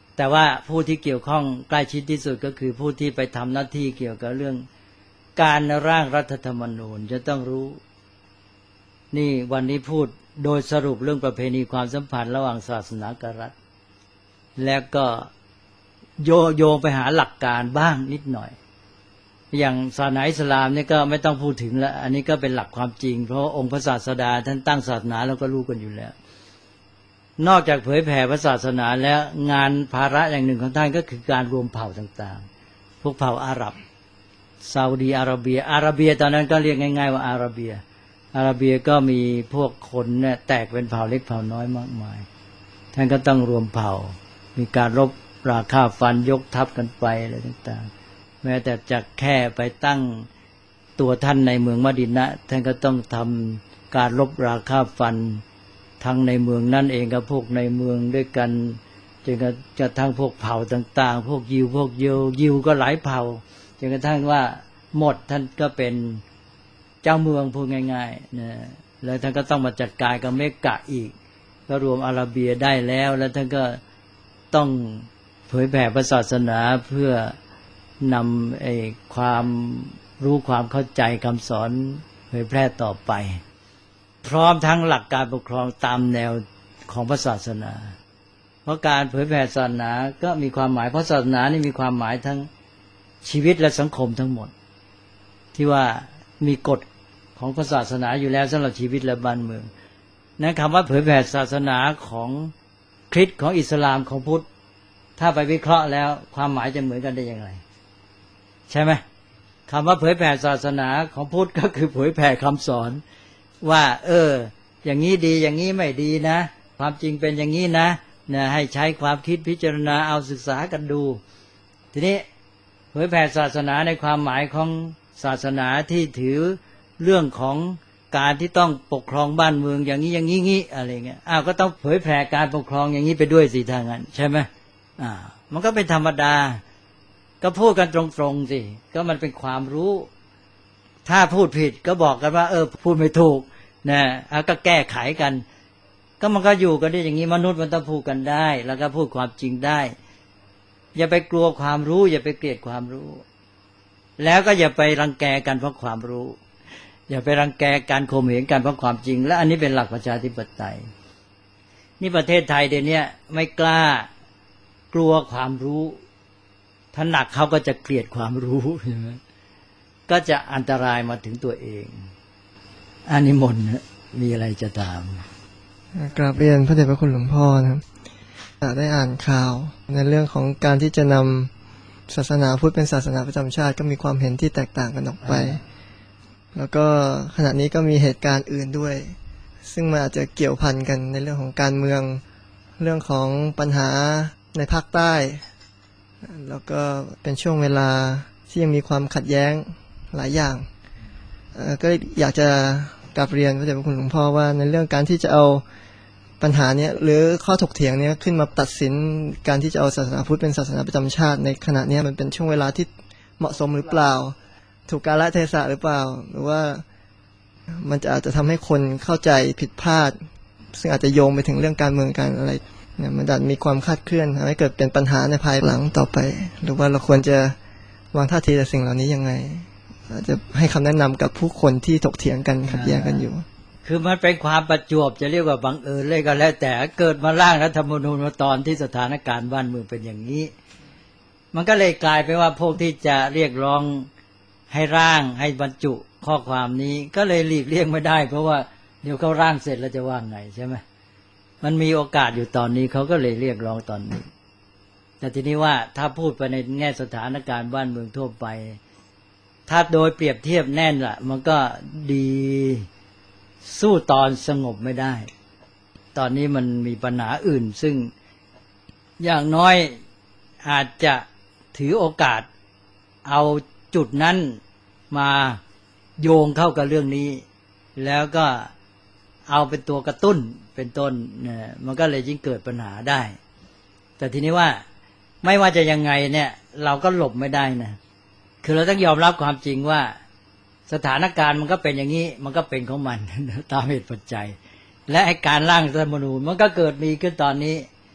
แต่ว่าผู้ที่เกี่ยวข้องใกล้ชิดที่สุดก็คือผู้ที่ไปทำหน้าที่เกี่ยวกับเรื่องการร่างรัฐธรรมนูญจะต้องรู้นี่วันนี้พูดโดยสรุปเรื่องประเพณีความสัมพันธ์ระหว่างศาสนากับรัฐแล้วก็โยงไปหาหลักการบ้างนิดหน่อยอย่างศาสนาอิสลามนี่ก็ไม่ต้องพูดถึงแล้วอันนี้ก็เป็นหลักความจริงเพราะองค์พระศาสดาท่านตั้งศาสนาเราก็รู้กันอยู่แล้วนอกจากเผยแผ่พระศาสนาแล้วงานภาระอย่างหนึ่งของท่านก็คือการรวมเผ่าต่างๆพวกเผ่าอาหรับซาอุดีอาระเบียตอนนั้นก็เรียกง่ายๆว่าอาระเบียก็มีพวกคนเนี่ยแตกเป็นเผ่าเล็กเผ่าน้อยมากมายท่านก็ต้องรวมเผ่ามีการรบราฆ่าฟันยกทัพกันไปอะไรต่างๆแม้แต่จะแค่ไปตั้งตัวท่านในเมืองมะดินะห์ท่านก็ต้องทำการรบราฆ่าฟันทั้งในเมืองนั่นเองกับพวกในเมืองด้วยกันจนกระทั่งพวกเผ่าต่างๆพวกยิวก็หลายเผ่าจนกระทั่งว่าหมดท่านก็เป็นเจ้าเมืองพูดง่ายๆนะแล้วท่านก็ต้องมาจัดการกับเมกะอีกก็รวมอาระเบียได้แล้วท่านก็ต้องเผยแผ่พระศาสนาเพื่อนำความรู้ความเข้าใจคำสอนเผยแพร่ต่อไปพร้อมทั้งหลักการปกครองตามแนวของพระศาสนาเพราะการเผยแผ่ศาสนาก็มีความหมายเพราะศาสนานี่มีความหมายทั้งชีวิตและสังคมทั้งหมดที่ว่ามีกฎของศาสนาอยู่แล้วสำหรับชีวิตและบ้านเมืองนั้นคำว่าเผยแผ่ศาสนาของคริสต์ของอิสลามของพุทธถ้าไปวิเคราะห์แล้วความหมายจะเหมือนกันได้อย่างไรใช่ไหมคำว่าเผยแผ่ศาสนาของพุทธก็คือเผยแผ่คำสอนว่าอย่างนี้ดีอย่างนี้ไม่ดีนะความจริงเป็นอย่างนี้นะให้ใช้ความคิดพิจารณาเอาศึกษากันดูทีนี้เผยแผ่ศาสนาในความหมายของศาสนาที่ถือเรื่องของการที่ต้องปกครองบ้านเมืองอย่างนี้อย่างนี้อะไรเงี้ยก็ต้องเผยแผ่การปกครองอย่างนี้ไปด้วยสิทางนั้นใช่ไหมมันก็เป็นธรรมดาก็พูดกันตรงๆสิก็มันเป็นความรู้ถ้าพูดผิดก็บอกกันว่าพูดไม่ถูกนะก็แก้ไขกันก็มันก็อยู่กันได้อย่างนี้มนุษย์มันต้องพูดกันได้แล้วก็พูดความจริงได้อย่าไปกลัวความรู้อย่าไปเกลียดความรู้แล้วก็อย่าไปรังแกกันเพราะความรู้อย่าไปรังแกการข่มเหงกันเพราะความจริงและอันนี้เป็นหลักประชาธิปไตยนี่ประเทศไทยเดี๋ยวนี้ไม่กล้ากลัวความรู้ถ้าหนักเขาก็จะเกลียดความรู้ใช่ไหมก็จะอันตรายมาถึงตัวเองอานิมนต์มีอะไรจะถามกราบเรียนพระเดชพระคุณหลวงพ่อนะครับได้อ่านข่าวในเรื่องของการที่จะนำศาสนาพุทธเป็นศาสนาประจำชาติก็มีความเห็นที่แตกต่างกันออกไปแล้วก็ขณะนี้ก็มีเหตุการณ์อื่นด้วยซึ่งมันอาจจะเกี่ยวพันกันในเรื่องของการเมืองเรื่องของปัญหาในภาคใต้แล้วก็เป็นช่วงเวลาที่ยังมีความขัดแย้งหลายอย่างก็อยากจะกราบเรียนพระเดชพระคุณหลวงพ่อว่าในเรื่องการที่จะเอาปัญหาเนี้ยหรือข้อถกเถียงเนี้ยขึ้นมาตัดสินการที่จะเอาศาสนาพุทธเป็นศาสนาประจำชาติในขณะนี้มันเป็นช่วงเวลาที่เหมาะสมหรือเปล่าถูกกาลเทศะหรือเปล่าหรือว่ามันอาจจะทำให้คนเข้าใจผิดพลาดซึ่งอาจจะโยงไปถึงเรื่องการเมืองการอะไรเนี่ยมันอาจมีความคลาดเคลื่อนทำให้เกิดเป็นปัญหาในภายหลังต่อไปหรือว่าเราควรจะวางท่าทีต่อสิ่งเหล่านี้ยังไงอาจจะให้คำแนะนำกับผู้คนที่ถกเถียงกันขัดแย้งกันอยู่คือมันเป็นความประจวบจะเรียกว่าบังเอิญเลยก็แล้วแต่เกิดมาร่างรัฐธรรมนูญมาตอนที่สถานการณ์บ้านเมืองเป็นอย่างนี้มันก็เลยกลายไปว่าพวกที่จะเรียกร้องให้ร่างให้บรรจุข้อความนี้ก็เลยหลีกเลี่ยงไม่ได้เพราะว่าเดี๋ยวเขาร่างเสร็จแล้วจะว่าไงใช่ไหมมันมีโอกาสอยู่ตอนนี้เขาก็เลยเรียกร้องตอนนี้แต่ทีนี้ว่าถ้าพูดไปในแง่สถานการณ์บ้านเมืองทั่วไปถ้าโดยเปรียบเทียบแน่นล่ะมันก็ดีสู้ตอนสงบไม่ได้ตอนนี้มันมีปัญหาอื่นซึ่งอย่างน้อยอาจจะถือโอกาสเอาจุดนั้นมาโยงเข้ากับเรื่องนี้แล้วก็เอาเป็นตัวกระตุ้นเป็นต้นมันก็เลยยิ่งเกิดปัญหาได้แต่ทีนี้ว่าไม่ว่าจะยังไงเนี่ยเราก็หลบไม่ได้นะคือเราต้องยอมรับความจริงว่าสถานการณ์มันก็เป็นอย่างนี้มันก็เป็นของมันตามเหตุปัจจัยและไอ้การร่างรัฐธรรมนูญมันก็เกิดมีขึ้นตอนนี้ก็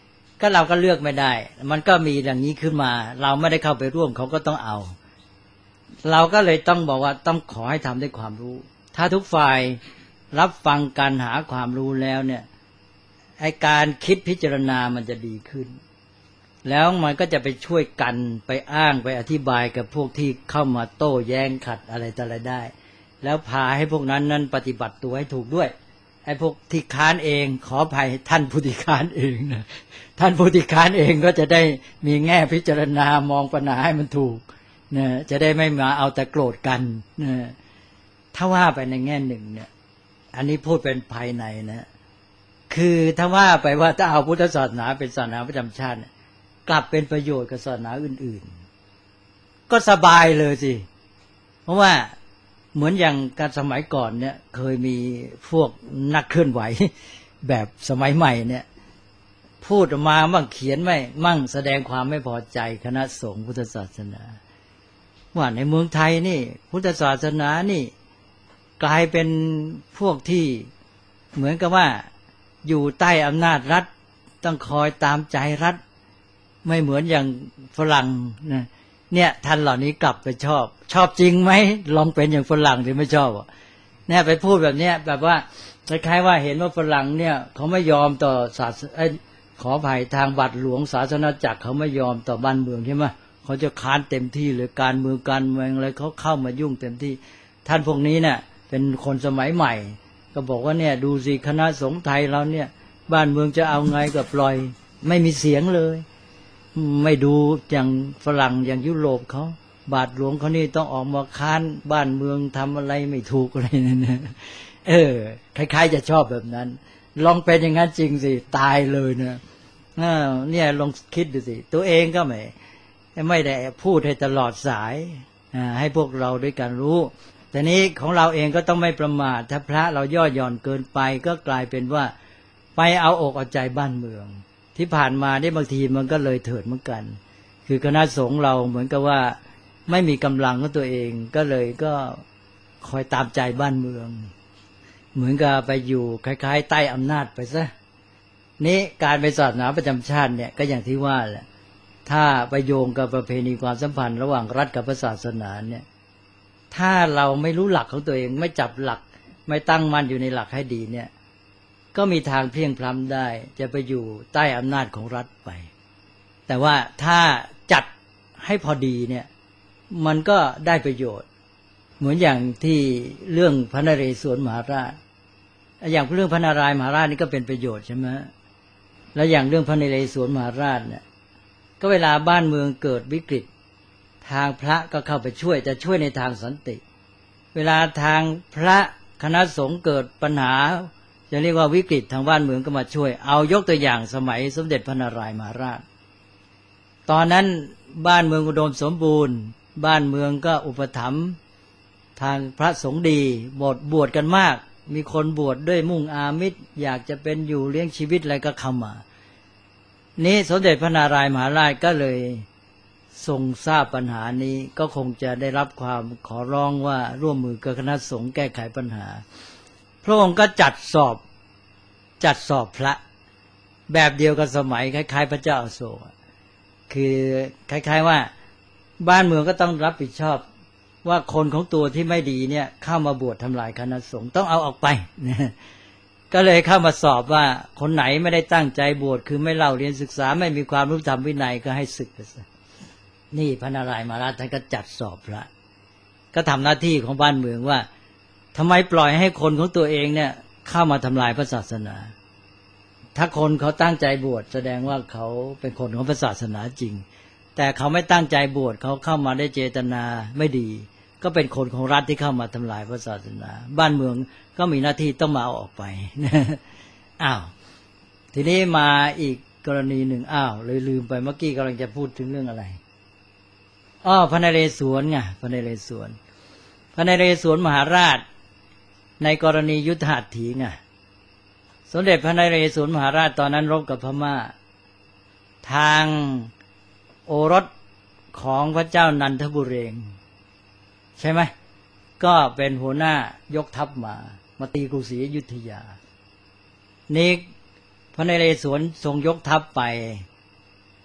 ก็เราก็เลือกไม่ได้มันก็มีอย่างนี้ขึ้นมาเราไม่ได้เข้าไปร่วมเขาก็ต้องเอาเราก็เลยต้องบอกว่าต้องขอให้ทำด้วยความรู้ถ้าทุกฝ่ายรับฟังการหาความรู้แล้วเนี่ยไอ้การคิดพิจารณามันจะดีขึ้นแล้วมันก็จะไปช่วยกันไปอ้างไปอธิบายกับพวกที่เข้ามาโต้แย้งขัดอะไรต่ออะไรได้แล้วพาให้พวกนั้นปฏิบัติตัวให้ถูกด้วยไอ้พวกที่ค้านเองขออภัยท่านผู้ที่ค้านเองนะท่านผู้ที่ค้านเองก็จะได้มีแง่พิจารณามองปัญหาให้มันถูกนะจะได้ไม่มาเอาแต่โกรธกันนะถ้าว่าไปในแง่หนึ่งเนี่ยอันนี้พูดเป็นภายในนะคือถ้าว่าไปว่าถ้าเอาพุทธศาสนาเป็นศาสนาประจำชาติกลับเป็นประโยชน์กับศาสนาอื่นๆก็สบายเลยสิเพราะว่าเหมือนอย่างการสมัยก่อนเนี่ยเคยมีพวกนักเคลื่อนไหวแบบสมัยใหม่เนี่ยพูดออกมามั่งเขียนไม่มั่งแสดงความไม่พอใจคณะสงฆ์พุทธศาสนาว่าในเมืองไทยนี่พุทธศาสนานี่กลายเป็นพวกที่เหมือนกับว่าอยู่ใต้อำนาจรัฐต้องคอยตามใจรัฐไม่เหมือนอย่างฝรั่งเนี่ยท่านเหล่านี้กลับไปชอบจริงไหมลองเป็นอย่างฝรั่งที่ไม่ชอบเนี่ยไปพูดแบบเนี้ยแบบว่าคล้ายๆว่าเห็นว่าฝรั่งเนี่ยเขาไม่ยอมต่อศาสนาขออภัยทางบัตรหลวงศาสนาจักรเขาไม่ยอมต่อบ้านเมืองใช่ไหมเขาจะค้านเต็มที่หรือการเมืองอะไรเขาเข้ามายุ่งเต็มที่ท่านพวกนี้เนี่ยเป็นคนสมัยใหม่ก็บอกว่าเนี่ยดูสิคณะสงฆ์ไทยเราเนี่ยบ้านเมืองจะเอาไงก็ปล่อยไม่มีเสียงเลยไม่ดูอย่างฝรั่งอย่างยุโรปเขาบาทหลวงเขานี่ต้องออกมาค้านบ้านเมืองทำอะไรไม่ถูกอะไรเนี่ยคล้ายๆจะชอบแบบนั้นลองเป็นอย่างนั้นจริงสิตายเลยนะเนี่ยลองคิดดูสิตัวเองก็ไม่ได้พูดให้ตลอดสายให้พวกเราด้วยกันรู้แต่นี้ของเราเองก็ต้องไม่ประมาทถ้าพระเราย่อหย่อนเกินไปก็กลายเป็นว่าไปเอาอกเอาใจบ้านเมืองที่ผ่านมาได้บางทีมันก็เลยเถิดเหมือนกันคือคณะสงฆ์เราเหมือนกับว่าไม่มีกำลังของตัวเองก็เลยก็คอยตามใจบ้านเมืองเหมือนกับไปอยู่คล้ายๆใต้อำนาจไปซะนี้การไปศาสนาประจำชาติเนี่ยก็อย่างที่ว่าแหละถ้าไปโยงกับประเพณีความสัมพันธ์ระหว่างรัฐกับศาสนาเนี่ยถ้าเราไม่รู้หลักของตัวเองไม่จับหลักไม่ตั้งมั่นอยู่ในหลักให้ดีเนี่ยก็มีทางเพียงพล้ำได้จะไปอยู่ใต้อำนาจของรัฐไปแต่ว่าถ้าจัดให้พอดีเนี่ยมันก็ได้ประโยชน์เหมือนอย่างที่เรื่องพระนเรศวรมหาราชอย่างเรื่องพระนารายณ์มหาราชนี่ก็เป็นประโยชน์ใช่ไหมแล้วอย่างเรื่องพระนเรศวรมหาราชเนี่ยก็เวลาบ้านเมืองเกิดวิกฤตทางพระก็เข้าไปช่วยจะช่วยในทางสันติเวลาทางพระคณะสงฆ์เกิดปัญหาจะเรียกว่าวิกฤตทางบ้านเมืองก็มาช่วยเอายกตัวอย่างสมัยสมเด็จพระนารายณ์มหาราชตอนนั้นบ้านเมืองอุดมสมบูรณ์บ้านเมืองก็อุปถัมภ์ทางพระสงฆ์ดีบวชกันมากมีคนบวชด้วยมุ่งอามิตรอยากจะเป็นอยู่เลี้ยงชีวิตอะไรก็เข้ามานี้สมเด็จพระนารายณ์มหาราชก็เลยทรงทราบปัญหานี้ก็คงจะได้รับความขอร้องว่าร่วมมือกับคณะสงฆ์แก้ไขปัญหาพระองค์ก็จัดสอบพระแบบเดียวกับสมัยคล้ายๆพระเจ้าอโศกคือคล้ายๆว่าบ้านเมืองก็ต้องรับผิดชอบว่าคนของตัวที่ไม่ดีเนี่ยเข้ามาบวชทำลายคณะสงฆ์ต้องเอาออกไปก็เลยเข้ามาสอบว่าคนไหนไม่ได้ตั้งใจบวชคือไม่เล่าเรียนศึกษาไม่มีความรู้ธรรมวินัยก็ให้สึกไปซะนี่พระนารายณ์มหาราชท่านก็จัดสอบพระก็ทำหน้าที่ของบ้านเมืองว่าทำไมปล่อยให้คนของตัวเองเนี่ยเข้ามาทำลายพระศาสนาถ้าคนเขาตั้งใจบวชแสดงว่าเขาเป็นคนของพระศาสนาจริงแต่เขาไม่ตั้งใจบวชเขาเข้ามาได้เจตนาไม่ดีก็เป็นคนของรัฐที่เข้ามาทำลายพระศาสนาบ้านเมืองก็มีหน้าที่ต้องมาเอาออกไปอ้าวทีนี้มาอีกกรณีหนึ่งเลยลืมไปเมื่อกี้กำลังจะพูดถึงเรื่องอะไรพระนเรศวรไงพระนเรศวรมหาราชในกรณียุทธหัตถีไงสมเด็จพระนเรศวรมหาราชตอนนั้นรบกับพม่าทางโอรสของพระเจ้านันทบุเรงใช่ไหมก็เป็นหัวหน้ายกทัพมาตีกรุงศรีอยุธยานี่พระนเรศวรทรงยกทัพไป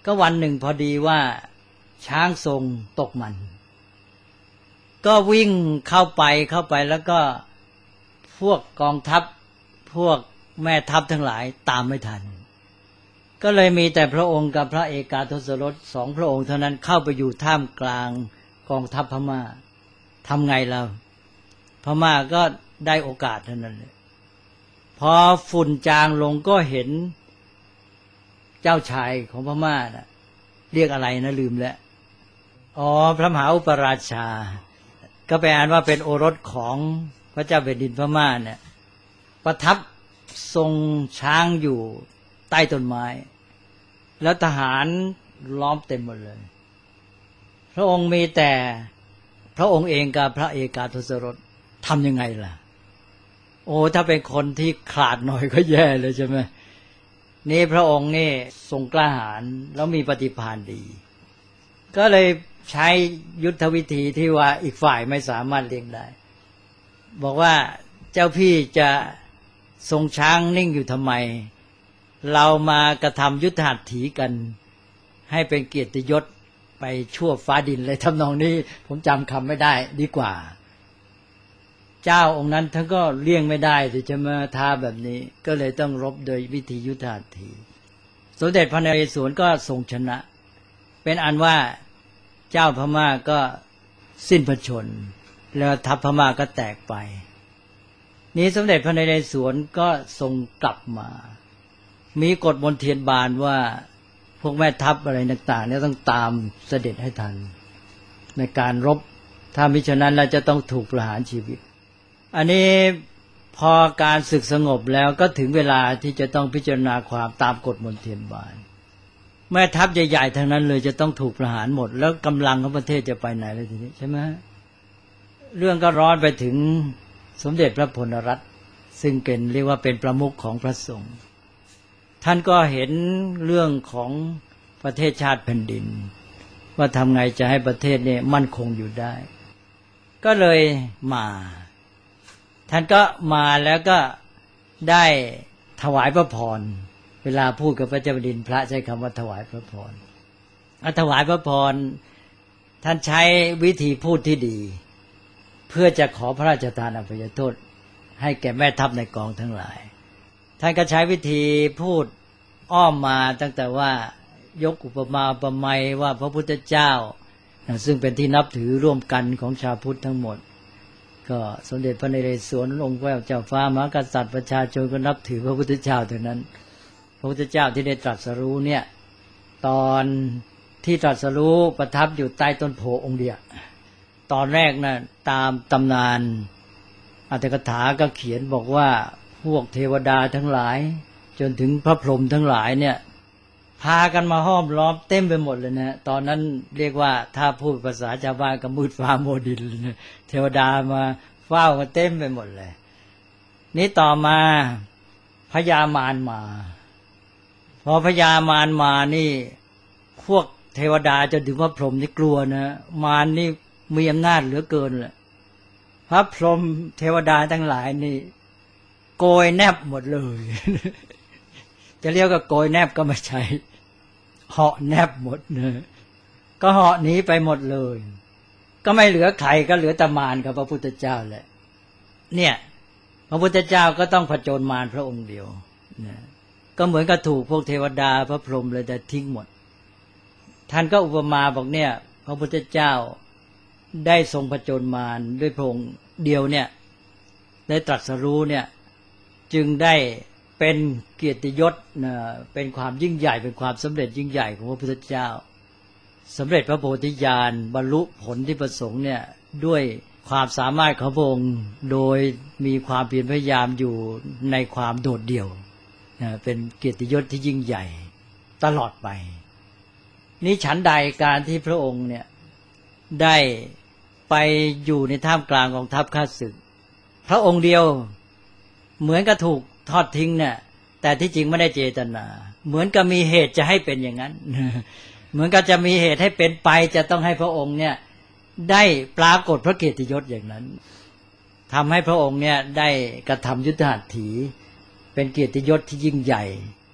ก็วันหนึ่งพอดีว่าช้างทรงตกมันก็วิ่งเข้าไปแล้วก็พวกกองทัพพวกแม่ทัพทั้งหลายตามไม่ทันก็เลยมีแต่พระองค์กับพระเอกาทศรสสองพระองค์เท่านั้นเข้าไปอยู่ท่ามกลางกองทัพพม่าทำไงเราพม่าก็ได้โอกาสเท่านั้นเลยพอฝุ่นจางลงก็เห็นเจ้าชายของพม่าน่ะเรียกอะไรนะลืมแล้วพระมหาอุปราชาก็แปลว่าเป็นโอรสของพระเจ้าแผ่นดินพม่าเนี่ยประทับทรงช้างอยู่ใต้ต้นไม้แล้วทหารล้อมเต็มหมดเลยพระองค์มีแต่พระองค์เองกับพระเอกาทศรสทำยังไงล่ะถ้าเป็นคนที่ขาดหน่อยก็แย่เลยใช่ไหมนี่พระองค์นี่ทรงกล้าหาญแล้วมีปฏิภาณดีก็เลยใช้ยุทธวิธีที่ว่าอีกฝ่ายไม่สามารถเลี้ยงได้บอกว่าเจ้าพี่จะทรงช้างนิ่งอยู่ทำไมเรามากระทำยุทธหัตถีกันให้เป็นเกียรติยศไปชั่วฟ้าดินเลยทำนองนี้ผมจำคำไม่ได้ดีกว่าเจ้าองค์นั้นท่านก็เลี่ยงไม่ได้ที่จะมาท้าแบบนี้ก็เลยต้องรบโดยวิธียุทธหัตถีสมเด็จพระนเรศวรก็ทรงชนะเป็นอันว่าเจ้าพม่าก็สิ้นพระชนม์แล้วทัพพม่าก็แตกไปนี้สมเด็จพระนเรศวรก็ทรงกลับมามีกฎมนเทียนบานว่าพวกแม่ทัพอะไรต่างๆเนี่ยต้องตามเสด็จให้ทันในการรบถ้ามิฉะนั้นเราจะต้องถูกประหารชีวิตอันนี้พอการศึกสงบแล้วก็ถึงเวลาที่จะต้องพิจารณาความตามกฎมนเทียนบานแม่ทัพใหญ่ๆทั้งนั้นเลยจะต้องถูกประหารหมดแล้วกำลังของประเทศจะไปไหนเลยทีนี้ใช่ไหมเรื่องก็ร้อนไปถึงสมเด็จพระพลรัตน์ซึ่งเป็นเรียกว่าเป็นประมุขของพระสงฆ์ท่านก็เห็นเรื่องของประเทศชาติแผ่นดินว่าทำไงจะให้ประเทศนี้มั่นคงอยู่ได้ก็เลยมาท่านก็มาแล้วก็ได้ถวายพระพรเวลาพูดกับพระเจ้าแผ่นดินพระใช้คำว่าถวายพระพรถวายพระพรท่านใช้วิธีพูดที่ดีเพื่อจะขอพระราชทานอภัยโทษให้แก่แม่ทัพในกองทั้งหลายท่านก็ใช้วิธีพูดอ้อมมาตั้งแต่ว่ายกอุปมาอุปไมยว่าพระพุทธเจ้าซึ่งเป็นที่นับถือร่วมกันของชาวพุทธทั้งหมดก็สมเด็จพระนเรศวรองค์พระเจ้าฟ้ามหากษัตริย์ประชาชนก็นับถือพระพุทธเจ้าเท่านั้นพระพุทธเจ้าที่ได้ตรัสรู้เนี่ยตอนที่ตรัสรู้ประทับอยู่ใต้ต้นโพองค์เดียวตอนแรกนะตามตำนานอรรถกถาก็เขียนบอกว่าพวกเทวดาทั้งหลายจนถึงพระพรหมทั้งหลายเนี่ยพากันมาห้อมล้อมเต็มไปหมดเลยนะตอนนั้นเรียกว่าถ้าพูดภาษาชาวบ้านก็มืดฟ้ามัวดินเลยเทวดามาเฝ้ากันเต็มไปหมดเลยนี้ต่อมาพญามารมาพอพญามารมานี่พวกเทวดาจนถึงพระพรหมนี่กลัวนะมารนี่มีอำนาจเหลือเกินแหละพระพรหมเทวดาทั้งหลายนี่โกยแนบหมดเลยจะเรียกว่าโกยแนบก็ไม่ใช่เหาะแนบหมดเลยก็เหาะหนีไปหมดเลยก็ไม่เหลือใครก็เหลือแต่มารกับพระพุทธเจ้าแหละเนี่ยพระพุทธเจ้าก็ต้องผจญมารพระองค์เดียวนะก็เหมือนกับถูกพวกเทวดาพระพรหมเลยแต่ทิ้งหมดท่านก็อุปมาบอกเนี่ยพระพุทธเจ้าได้ทรงผจญมารด้วยพระองค์เดียวเนี่ยได้ตรัสรู้เนี่ยจึงได้เป็นเกียรติยศเป็นความยิ่งใหญ่เป็นความสำเร็จยิ่งใหญ่ของพระพุทธเจ้าสำเร็จพระโพธิญาณบรรลุผลที่ประสงค์เนี่ยด้วยความสามารถของพระองค์โดยมีความเพียรพยายามอยู่ในความโดดเดี่ยวเป็นเกียรติยศที่ยิ่งใหญ่ตลอดไปนี้ฉันใดการที่พระองค์เนี่ยได้ไปอยู่ในท่ามกลางกองทัพข้าศึกพระองค์เดียวเหมือนกับถูกทอดทิ้งเนี่ยแต่ที่จริงไม่ได้เจตนาเหมือนกับมีเหตุจะให้เป็นอย่างนั้นเหมือนกับจะมีเหตุให้เป็นไปจะต้องให้พระองค์เนี่ยได้ปรากฏพระเกียรติยศอย่างนั้นทำให้พระองค์เนี่ยได้กระทำยุทธหัตถีเป็นเกียรติยศที่ยิ่งใหญ่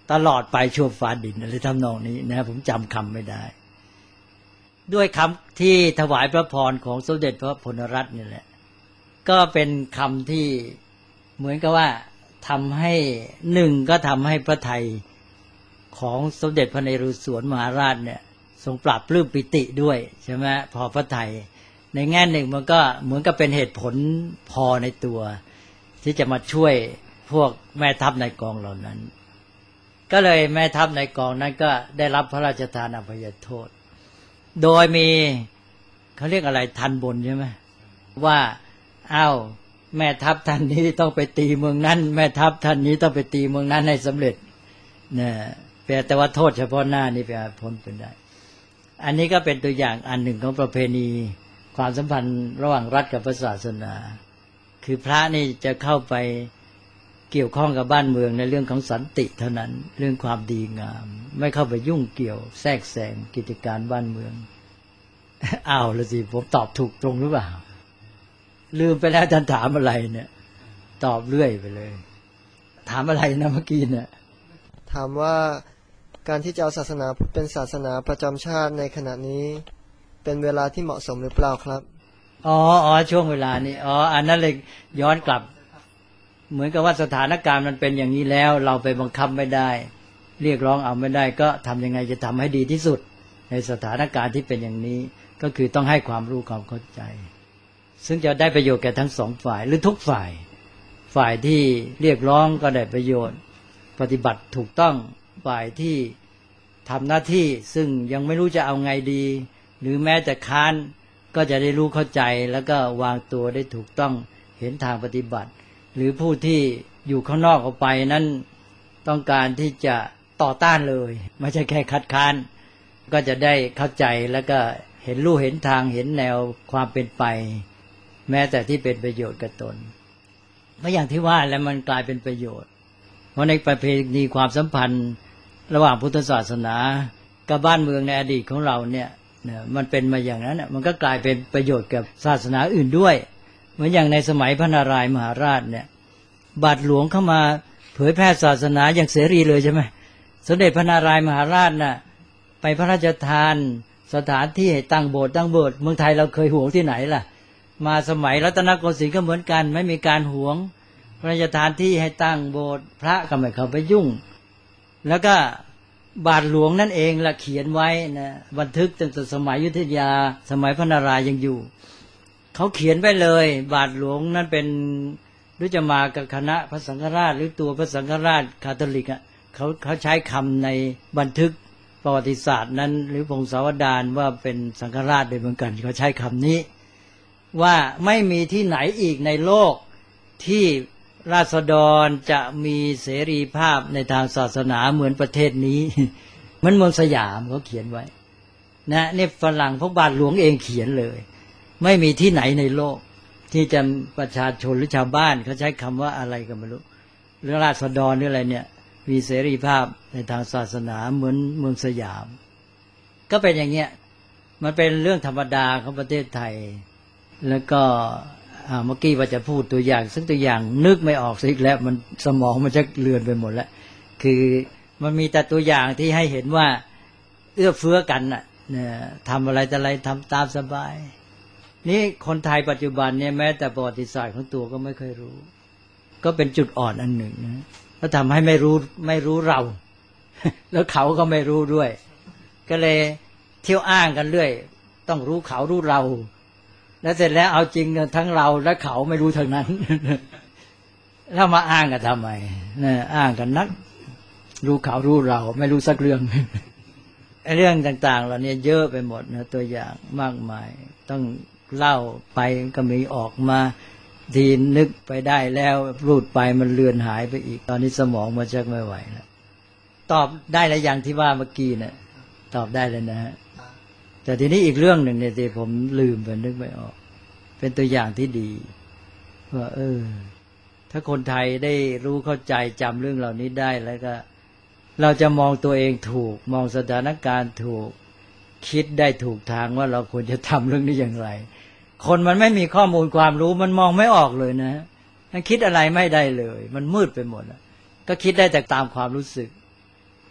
ตลอดไปชั่วฟ้าดินอะไรทำนองนี้นะผมจำคำไม่ได้ด้วยคำที่ถวายพระพรของสมเด็จพระพลรัตน์นี่แหละก็เป็นคำที่เหมือนกับว่าทำให้หนึ่งก็ทำให้พระทัยของสมเด็จพระนเรศวรมหาราชเนี่ยทรงปรับปลื้มปิติด้วยใช่ไหมพอพระทัยในแง่หนึ่งมันก็เหมือนกับเป็นเหตุผลพอในตัวที่จะมาช่วยพวกแม่ทัพในกองเหล่านั้นก็เลยแม่ทัพในกองนั้นก็ได้รับพระราชทานอภัยโทษโดยมีเขาเรียกอะไรทันบนใช่ไหมว่าอ้าวแม่ทัพท่านนี้ต้องไปตีเมืองนั้นแม่ทัพท่านนี้ต้องไปตีเมืองนั้นให้สำเร็จเนี่ยแต่ว่าโทษเฉพาะหน้านี่เป็นพ้นไปได้อันนี้ก็เป็นตัวอย่างอันหนึ่งของประเพณีความสัมพันธ์ระหว่างรัฐกับศาสนาคือพระนี่จะเข้าไปเกี่ยวข้องกับบ้านเมืองในเรื่องของสันติเท่านั้นเรื่องความดีงามไม่เข้าไปยุ่งเกี่ยวแทรกแซงกิจการบ้านเมืองอ้าวแล้วสิผมตอบถูกตรงหรือเปล่าลืมไปแล้วท่านถามอะไรเนี่ยตอบเรื่อยไปเลยถามอะไรนะเมื่อกี้เนี่ยถามว่าการที่จะเอาศาสนาพุทธเป็นศาสนาประจำชาติในขณะนี้เป็นเวลาที่เหมาะสมหรือเปล่าครับอ๋อช่วงเวลานี้อันนั้นเลยย้อนกลับเหมือนกับว่าสถานการณ์มันเป็นอย่างนี้แล้วเราไปบังคับไม่ได้เรียกร้องเอาไม่ได้ก็ทำยังไงจะทำให้ดีที่สุดในสถานการณ์ที่เป็นอย่างนี้ก็คือต้องให้ความรู้ความเข้าใจซึ่งจะได้ประโยชน์แก่ทั้งสองฝ่ายหรือทุกฝ่ายที่เรียกร้องก็ได้ประโยชน์ปฏิบัติถูกต้องฝ่ายที่ทำหน้าที่ซึ่งยังไม่รู้จะเอาไงดีหรือแม้แต่ค้านก็จะได้รู้เข้าใจแล้วก็วางตัวได้ถูกต้องเห็นทางปฏิบัติหรือผู้ที่อยู่ข้างนอกออกไปนั้นต้องการที่จะต่อต้านเลยไม่ใช่แค่คัดค้านก็จะได้เข้าใจแล้วก็เห็นรู้เห็นทางเห็นแนวความเป็นไปแม้แต่ที่เป็นประโยชน์กับตนเพราะอย่างที่ว่าแล้วมันกลายเป็นประโยชน์เพราะในประเพณีความสัมพันธ์ระหว่างพุทธศาสนากับบ้านเมืองในอดีตของเราเนี่ยมันเป็นมาอย่างนั้นมันก็กลายเป็นประโยชน์กับศาสนาอื่นด้วยเหมือนอย่างในสมัยพระนารายมหาราชเนี่ยบาทหลวงเข้ามาเผยแพร่ศาสนาอย่างเสรีเลยใช่ไหมสมเด็จพระนารายมหาราชน่ะไปพระราชทานสถานที่ให้ตั้งโบสถ์เมืองไทยเราเคยหวงที่ไหนล่ะมาสมัยรัตนโกสินทร์ก็เหมือนกันไม่มีการหวงพระราชทานที่ให้ตั้งโบสถ์พระก็ไม่เข้าไปยุ่งแล้วก็บาทหลวงนั่นเองละเขียนไว้นะบันทึกตั้งแต่สมัยอยุธยาสมัยพระนารายณ์ยังอยู่เขาเขียนไว้เลยบาทหลวงนั้นเป็นหรือจะมากับคณะพระสังฆราชหรือตัวพระสังฆราชคาทอลิกอ่ะเขาใช้คำในบันทึกประวัติศาสตร์นั้นหรือพงศาวดารว่าเป็นสังฆราชด้วยเหมือนกันเขาใช้คำนี้ว่าไม่มีที่ไหนอีกในโลกที่ราษฎรจะมีเสรีภาพในทางศาสนาเหมือนประเทศนี้เหมือนเมืองสยามเขาเขียนไว้นะนี่ฝรั่งพวกบาทหลวงเองเขียนเลยไม่มีที่ไหนในโลกที่จะประชาชนหรือชาวบ้านเขาใช้คำว่าอะไรก็ไม่รู้หรือราษฎรหรืออะไรเนี่ยมีเสรีภาพในทางศาสนาเหมือนเมืองสยามก็เป็นอย่างเงี้ยมันเป็นเรื่องธรรมดาของประเทศไทยแล้วก็เมื่อกี้ว่าจะพูดตัวอย่างซึ่งตัวอย่างนึกไม่ออกสิแล้วมันสมองมันจะเลือนไปหมดแล้วคือมันมีแต่ตัวอย่างที่ให้เห็นว่าเอื้อเฟื้อกันน่ะทำอะไรแต่อะไรทำตามสบายนี่คนไทยปัจจุบันเนี่ยแม้แต่ประวัติศาสตร์ของตัวก็ไม่เคยรู้ก็เป็นจุดอ่อนอันหนึ่งนะแล้วทำให้ไม่รู้เราแล้วเขาก็ไม่รู้ด้วยก็เลยเที่ยวอ้างกันเรื่อยต้องรู้เขารู้เราแล้วเสร็จแล้วเอาจริงทั้งเราและเขาไม่รู้ทั้งนั้นแล้วมาอ้างกันทำไมเนี่ยอ้างกันนักรู้เขารู้เราไม่รู้สักเรื่องเรื่องต่างๆเหล่านี้เยอะไปหมดนะตัวอย่างมากมายต้องเล่าไปก็มีออกมาทีนึกไปได้แล้วรูดไปมันเลือนหายไปอีกตอนนี้สมองมันชักไม่ไหวแล้วตอบได้แล้วอย่างที่ว่าเมื่อกี้เนี่ยตอบได้เลยนะฮะแต่ทีนี้อีกเรื่องหนึ่งเนี่ยที่ผมลืมไปนึกไม่ออกเป็นตัวอย่างที่ดีว่าถ้าคนไทยได้รู้เข้าใจจำเรื่องเหล่านี้ได้แล้วก็เราจะมองตัวเองถูกมองสถานการณ์ถูกคิดได้ถูกทางว่าเราควรจะทำเรื่องนี้อย่างไรคนมันไม่มีข้อมูลความรู้มันมองไม่ออกเลยนะมันคิดอะไรไม่ได้เลยมันมืดไปหมดก็คิดได้แต่ตามความรู้สึก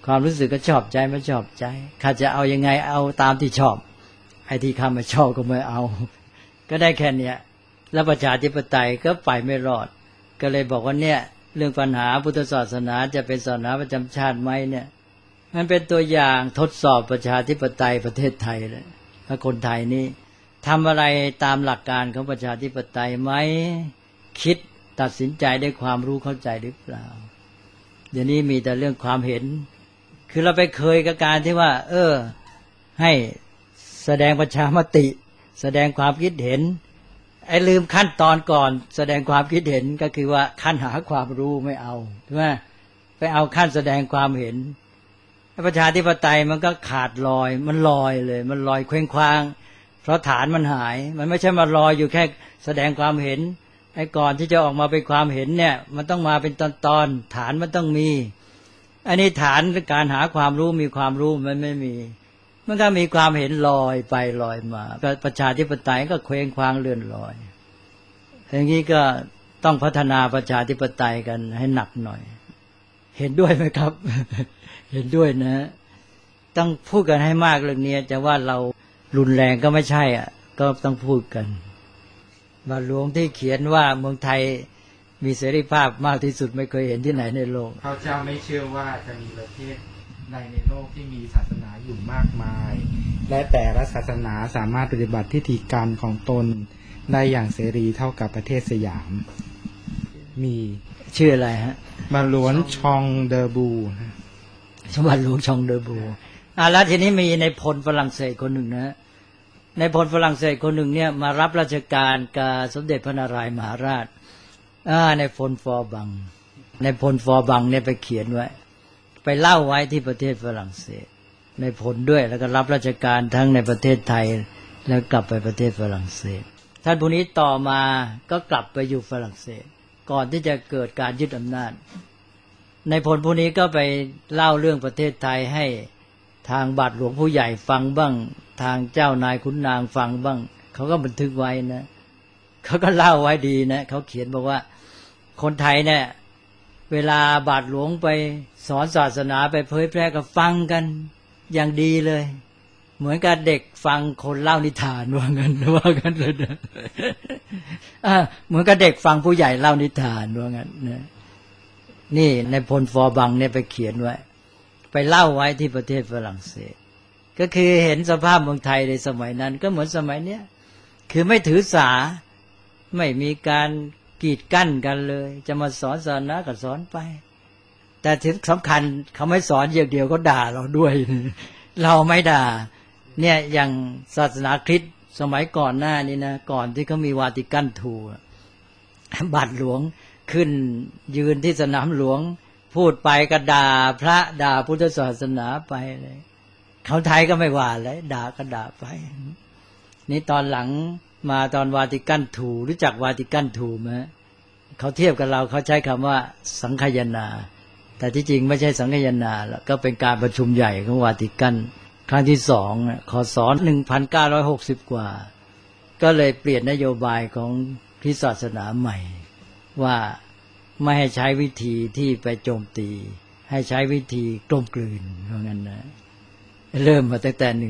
ความรู้สึกก็ชอบใจไม่ชอบใจข้าจะเอายังไงเอาตามที่ชอบไอ้ที่ข้าไม่ชอบก็ไม่เอาก็ได้แค่เนี้ยแล้วประชาธิปไตยก็ไปไม่รอดก็เลยบอกว่าเนี่ยเรื่องปัญหาพุทธศาสนาจะเป็นศาสนาประจำชาติไหมเนี่ยมันเป็นตัวอย่างทดสอบประชาธิปไตยประเทศไทยเลยถ้าคนไทยนี่ทำอะไรตามหลักการของประชาธิปไตยไหมคิดตัดสินใจด้วยความรู้เข้าใจหรือเปล่าเดี๋ยวนี้มีแต่เรื่องความเห็นคือเราไปเคยกับการที่ว่าให้แสดงประชามติแสดงความคิดเห็นไอ้ลืมขั้นตอนก่อนแสดงความคิดเห็นก็คือว่าขั้นหาความรู้ไม่เอาใช่ไหมไปเอาขั้นแสดงความเห็นประชาธิปไตยมันก็ขาดลอยมันลอยเลยมันลอยเคว้งคว้างเพราะฐานมันหายมันไม่ใช่มาลอยอยู่แค่แสดงความเห็นไอ้ก่อนที่จะออกมาเป็นความเห็นเนี่ยมันต้องมาเป็นตอนฐานมันต้องมีอันนี้ฐานการหาความรู้มีความรู้มันไม่มีมันก็มีความเห็นลอยไปลอยมาประชาธิปไตยก็เคว้งคว้างเลื่อนลอยอย่างนี้ก็ต้องพัฒนาประชาธิปไตยกันให้หนักหน่อยเห็นด้วยไหมครับ เห็นด้วยนะต้องพูดกันให้มากเรื่องนี้จะว่าเรารุนแรงก็ไม่ใช่ก็ต้องพูดกันบาทหลวงที่เขียนว่าเมืองไทยมีเสรีภาพมากที่สุดไม่เคยเห็นที่ไหนในโลกเขาเจ้าไม่เชื่อว่าจะมีประเทศใดในโลกที่มีศาสนาอยู่มากมายและแต่ละศาสนาสามารถปฏิบัติพิธีกรรมของตนได้อย่างเสรีเท่ากับประเทศสยามมีชื่ออะไรฮะบาทหลวงชองเดอบูสมบัติหลวงชองเดอบูแล้วทีนี้มีในพลฝรั่งเศสคนหนึ่งนะในพลฝรั่งเศสคนหนึ่งเนี่ยมารับราชการกับสมเด็จพระนารายณ์มหาราชในพลฟอร์บังในพลฟอร์บังเนี่ยไปเขียนไว้ไปเล่าไว้ที่ประเทศฝรั่งเศสในผลด้วยแล้วก็รับราชการทั้งในประเทศไทยแล้วกลับไปประเทศฝรั่งเศสท่านผู้นี้ต่อมาก็กลับไปอยู่ฝรั่งเศสก่อนที่จะเกิดการยึดอำนาจในผลผู้นี้ก็ไปเล่าเรื่องประเทศไทยให้ทางบาทหลวงผู้ใหญ่ฟังบ้างทางเจ้านายขุนนางฟังบ้างเขาก็บันทึกไว้นะเขาก็เล่าไว้ดีนะเขาเขียนบอกว่าคนไทยเนี่ยเวลาบาทหลวงไปสอนศาสนาไปเผยแพร่ก็ฟังกันอย่างดีเลยเหมือนกับเด็กฟังคนเล่านิทานว่างั้นเลยนะเหมือนกับเด็กฟังผู้ใหญ่เล่านิทานว่างั้นนะนี่ในพลฟอร์บังเนี่ยไปเขียนไว้ไปเล่าไว้ที่ประเทศฝรั่งเศสก็คือเห็นสภาพเมืองไทยในสมัยนั้นก็เหมือนสมัยเนี้ยคือไม่ถือสาไม่มีการกีดกั้นกันเลยจะมาสอนศาสนาก็สอนไปแต่ที่สำคัญเขาไม่สอนอย่างเดียวก็ด่าเราด้วยเราไม่ด่าเนี่ยอย่างศาสนาคริสต์สมัยก่อนหน้านี้นะก่อนที่เขามีวาติกันทูบาทหลวงขึ้นยืนที่สนามหลวงพูดไปก็ด่าพระด่าพุทธศาสนาไปเลยเขาไทยก็ไม่ว่าเลยด่าก็ด่าไปนี่ตอนหลังมาตอนวาติกันทูรู้จักวาติกันทูไหมเขาเทียบกับเราเขาใช้คำว่าสังคายนาแต่ที่จริงไม่ใช่สังคายนาแล้วก็เป็นการประชุมใหญ่ของวาติกันครั้งที่2คศ1960 กว่าก็เลยเปลี่ยนนโยบายของคริสตศาสนาใหม่ว่าไม่ให้ใช้วิธีที่ไปโจมตีให้ใช้วิธีกลมกลืนเพราะงั้นนะเริ่มมาตั้งแต่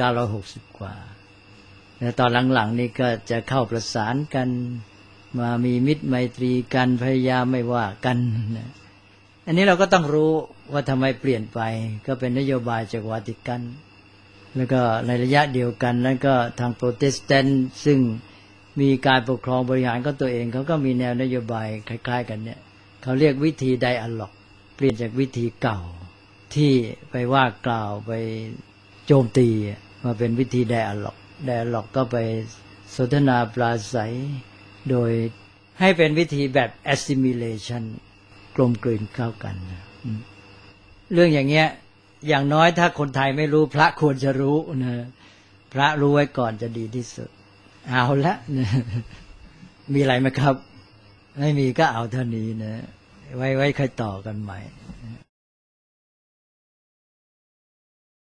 1960 กว่าแต่ตอนหลังๆนี่ก็จะเข้าประสานกันมามีมิตรไมตรีกันพยายามไม่ว่ากันนะอันนี้เราก็ต้องรู้ว่าทำไมเปลี่ยนไปก็เป็นนโยบายจากวาติกันแล้วก็ในระยะเดียวกันนั้นก็ทางโปรเตสแตนต์ซึ่งมีการปกครองบริหารของตัวเองเขาก็มีแนวนโยบายคล้ายๆกันเนี่ยเขาเรียกวิธีไดอะล็อกเปลี่ยนจากวิธีเก่าที่ไปว่ากล่าวไปโจมตีมาเป็นวิธีไดอะล็อกก็ไปสนทนาปราศัยโดยให้เป็นวิธีแบบ assimilation กลมกลืนเข้ากันเรื่องอย่างเงี้ยอย่างน้อยถ้าคนไทยไม่รู้พระควรจะรู้นะพระรู้ไว้ก่อนจะดีที่สุดเอาละมีอะไรไหมครับไม่มีก็เอาเท่านี้นะไว้ค่อยต่อกันใหม่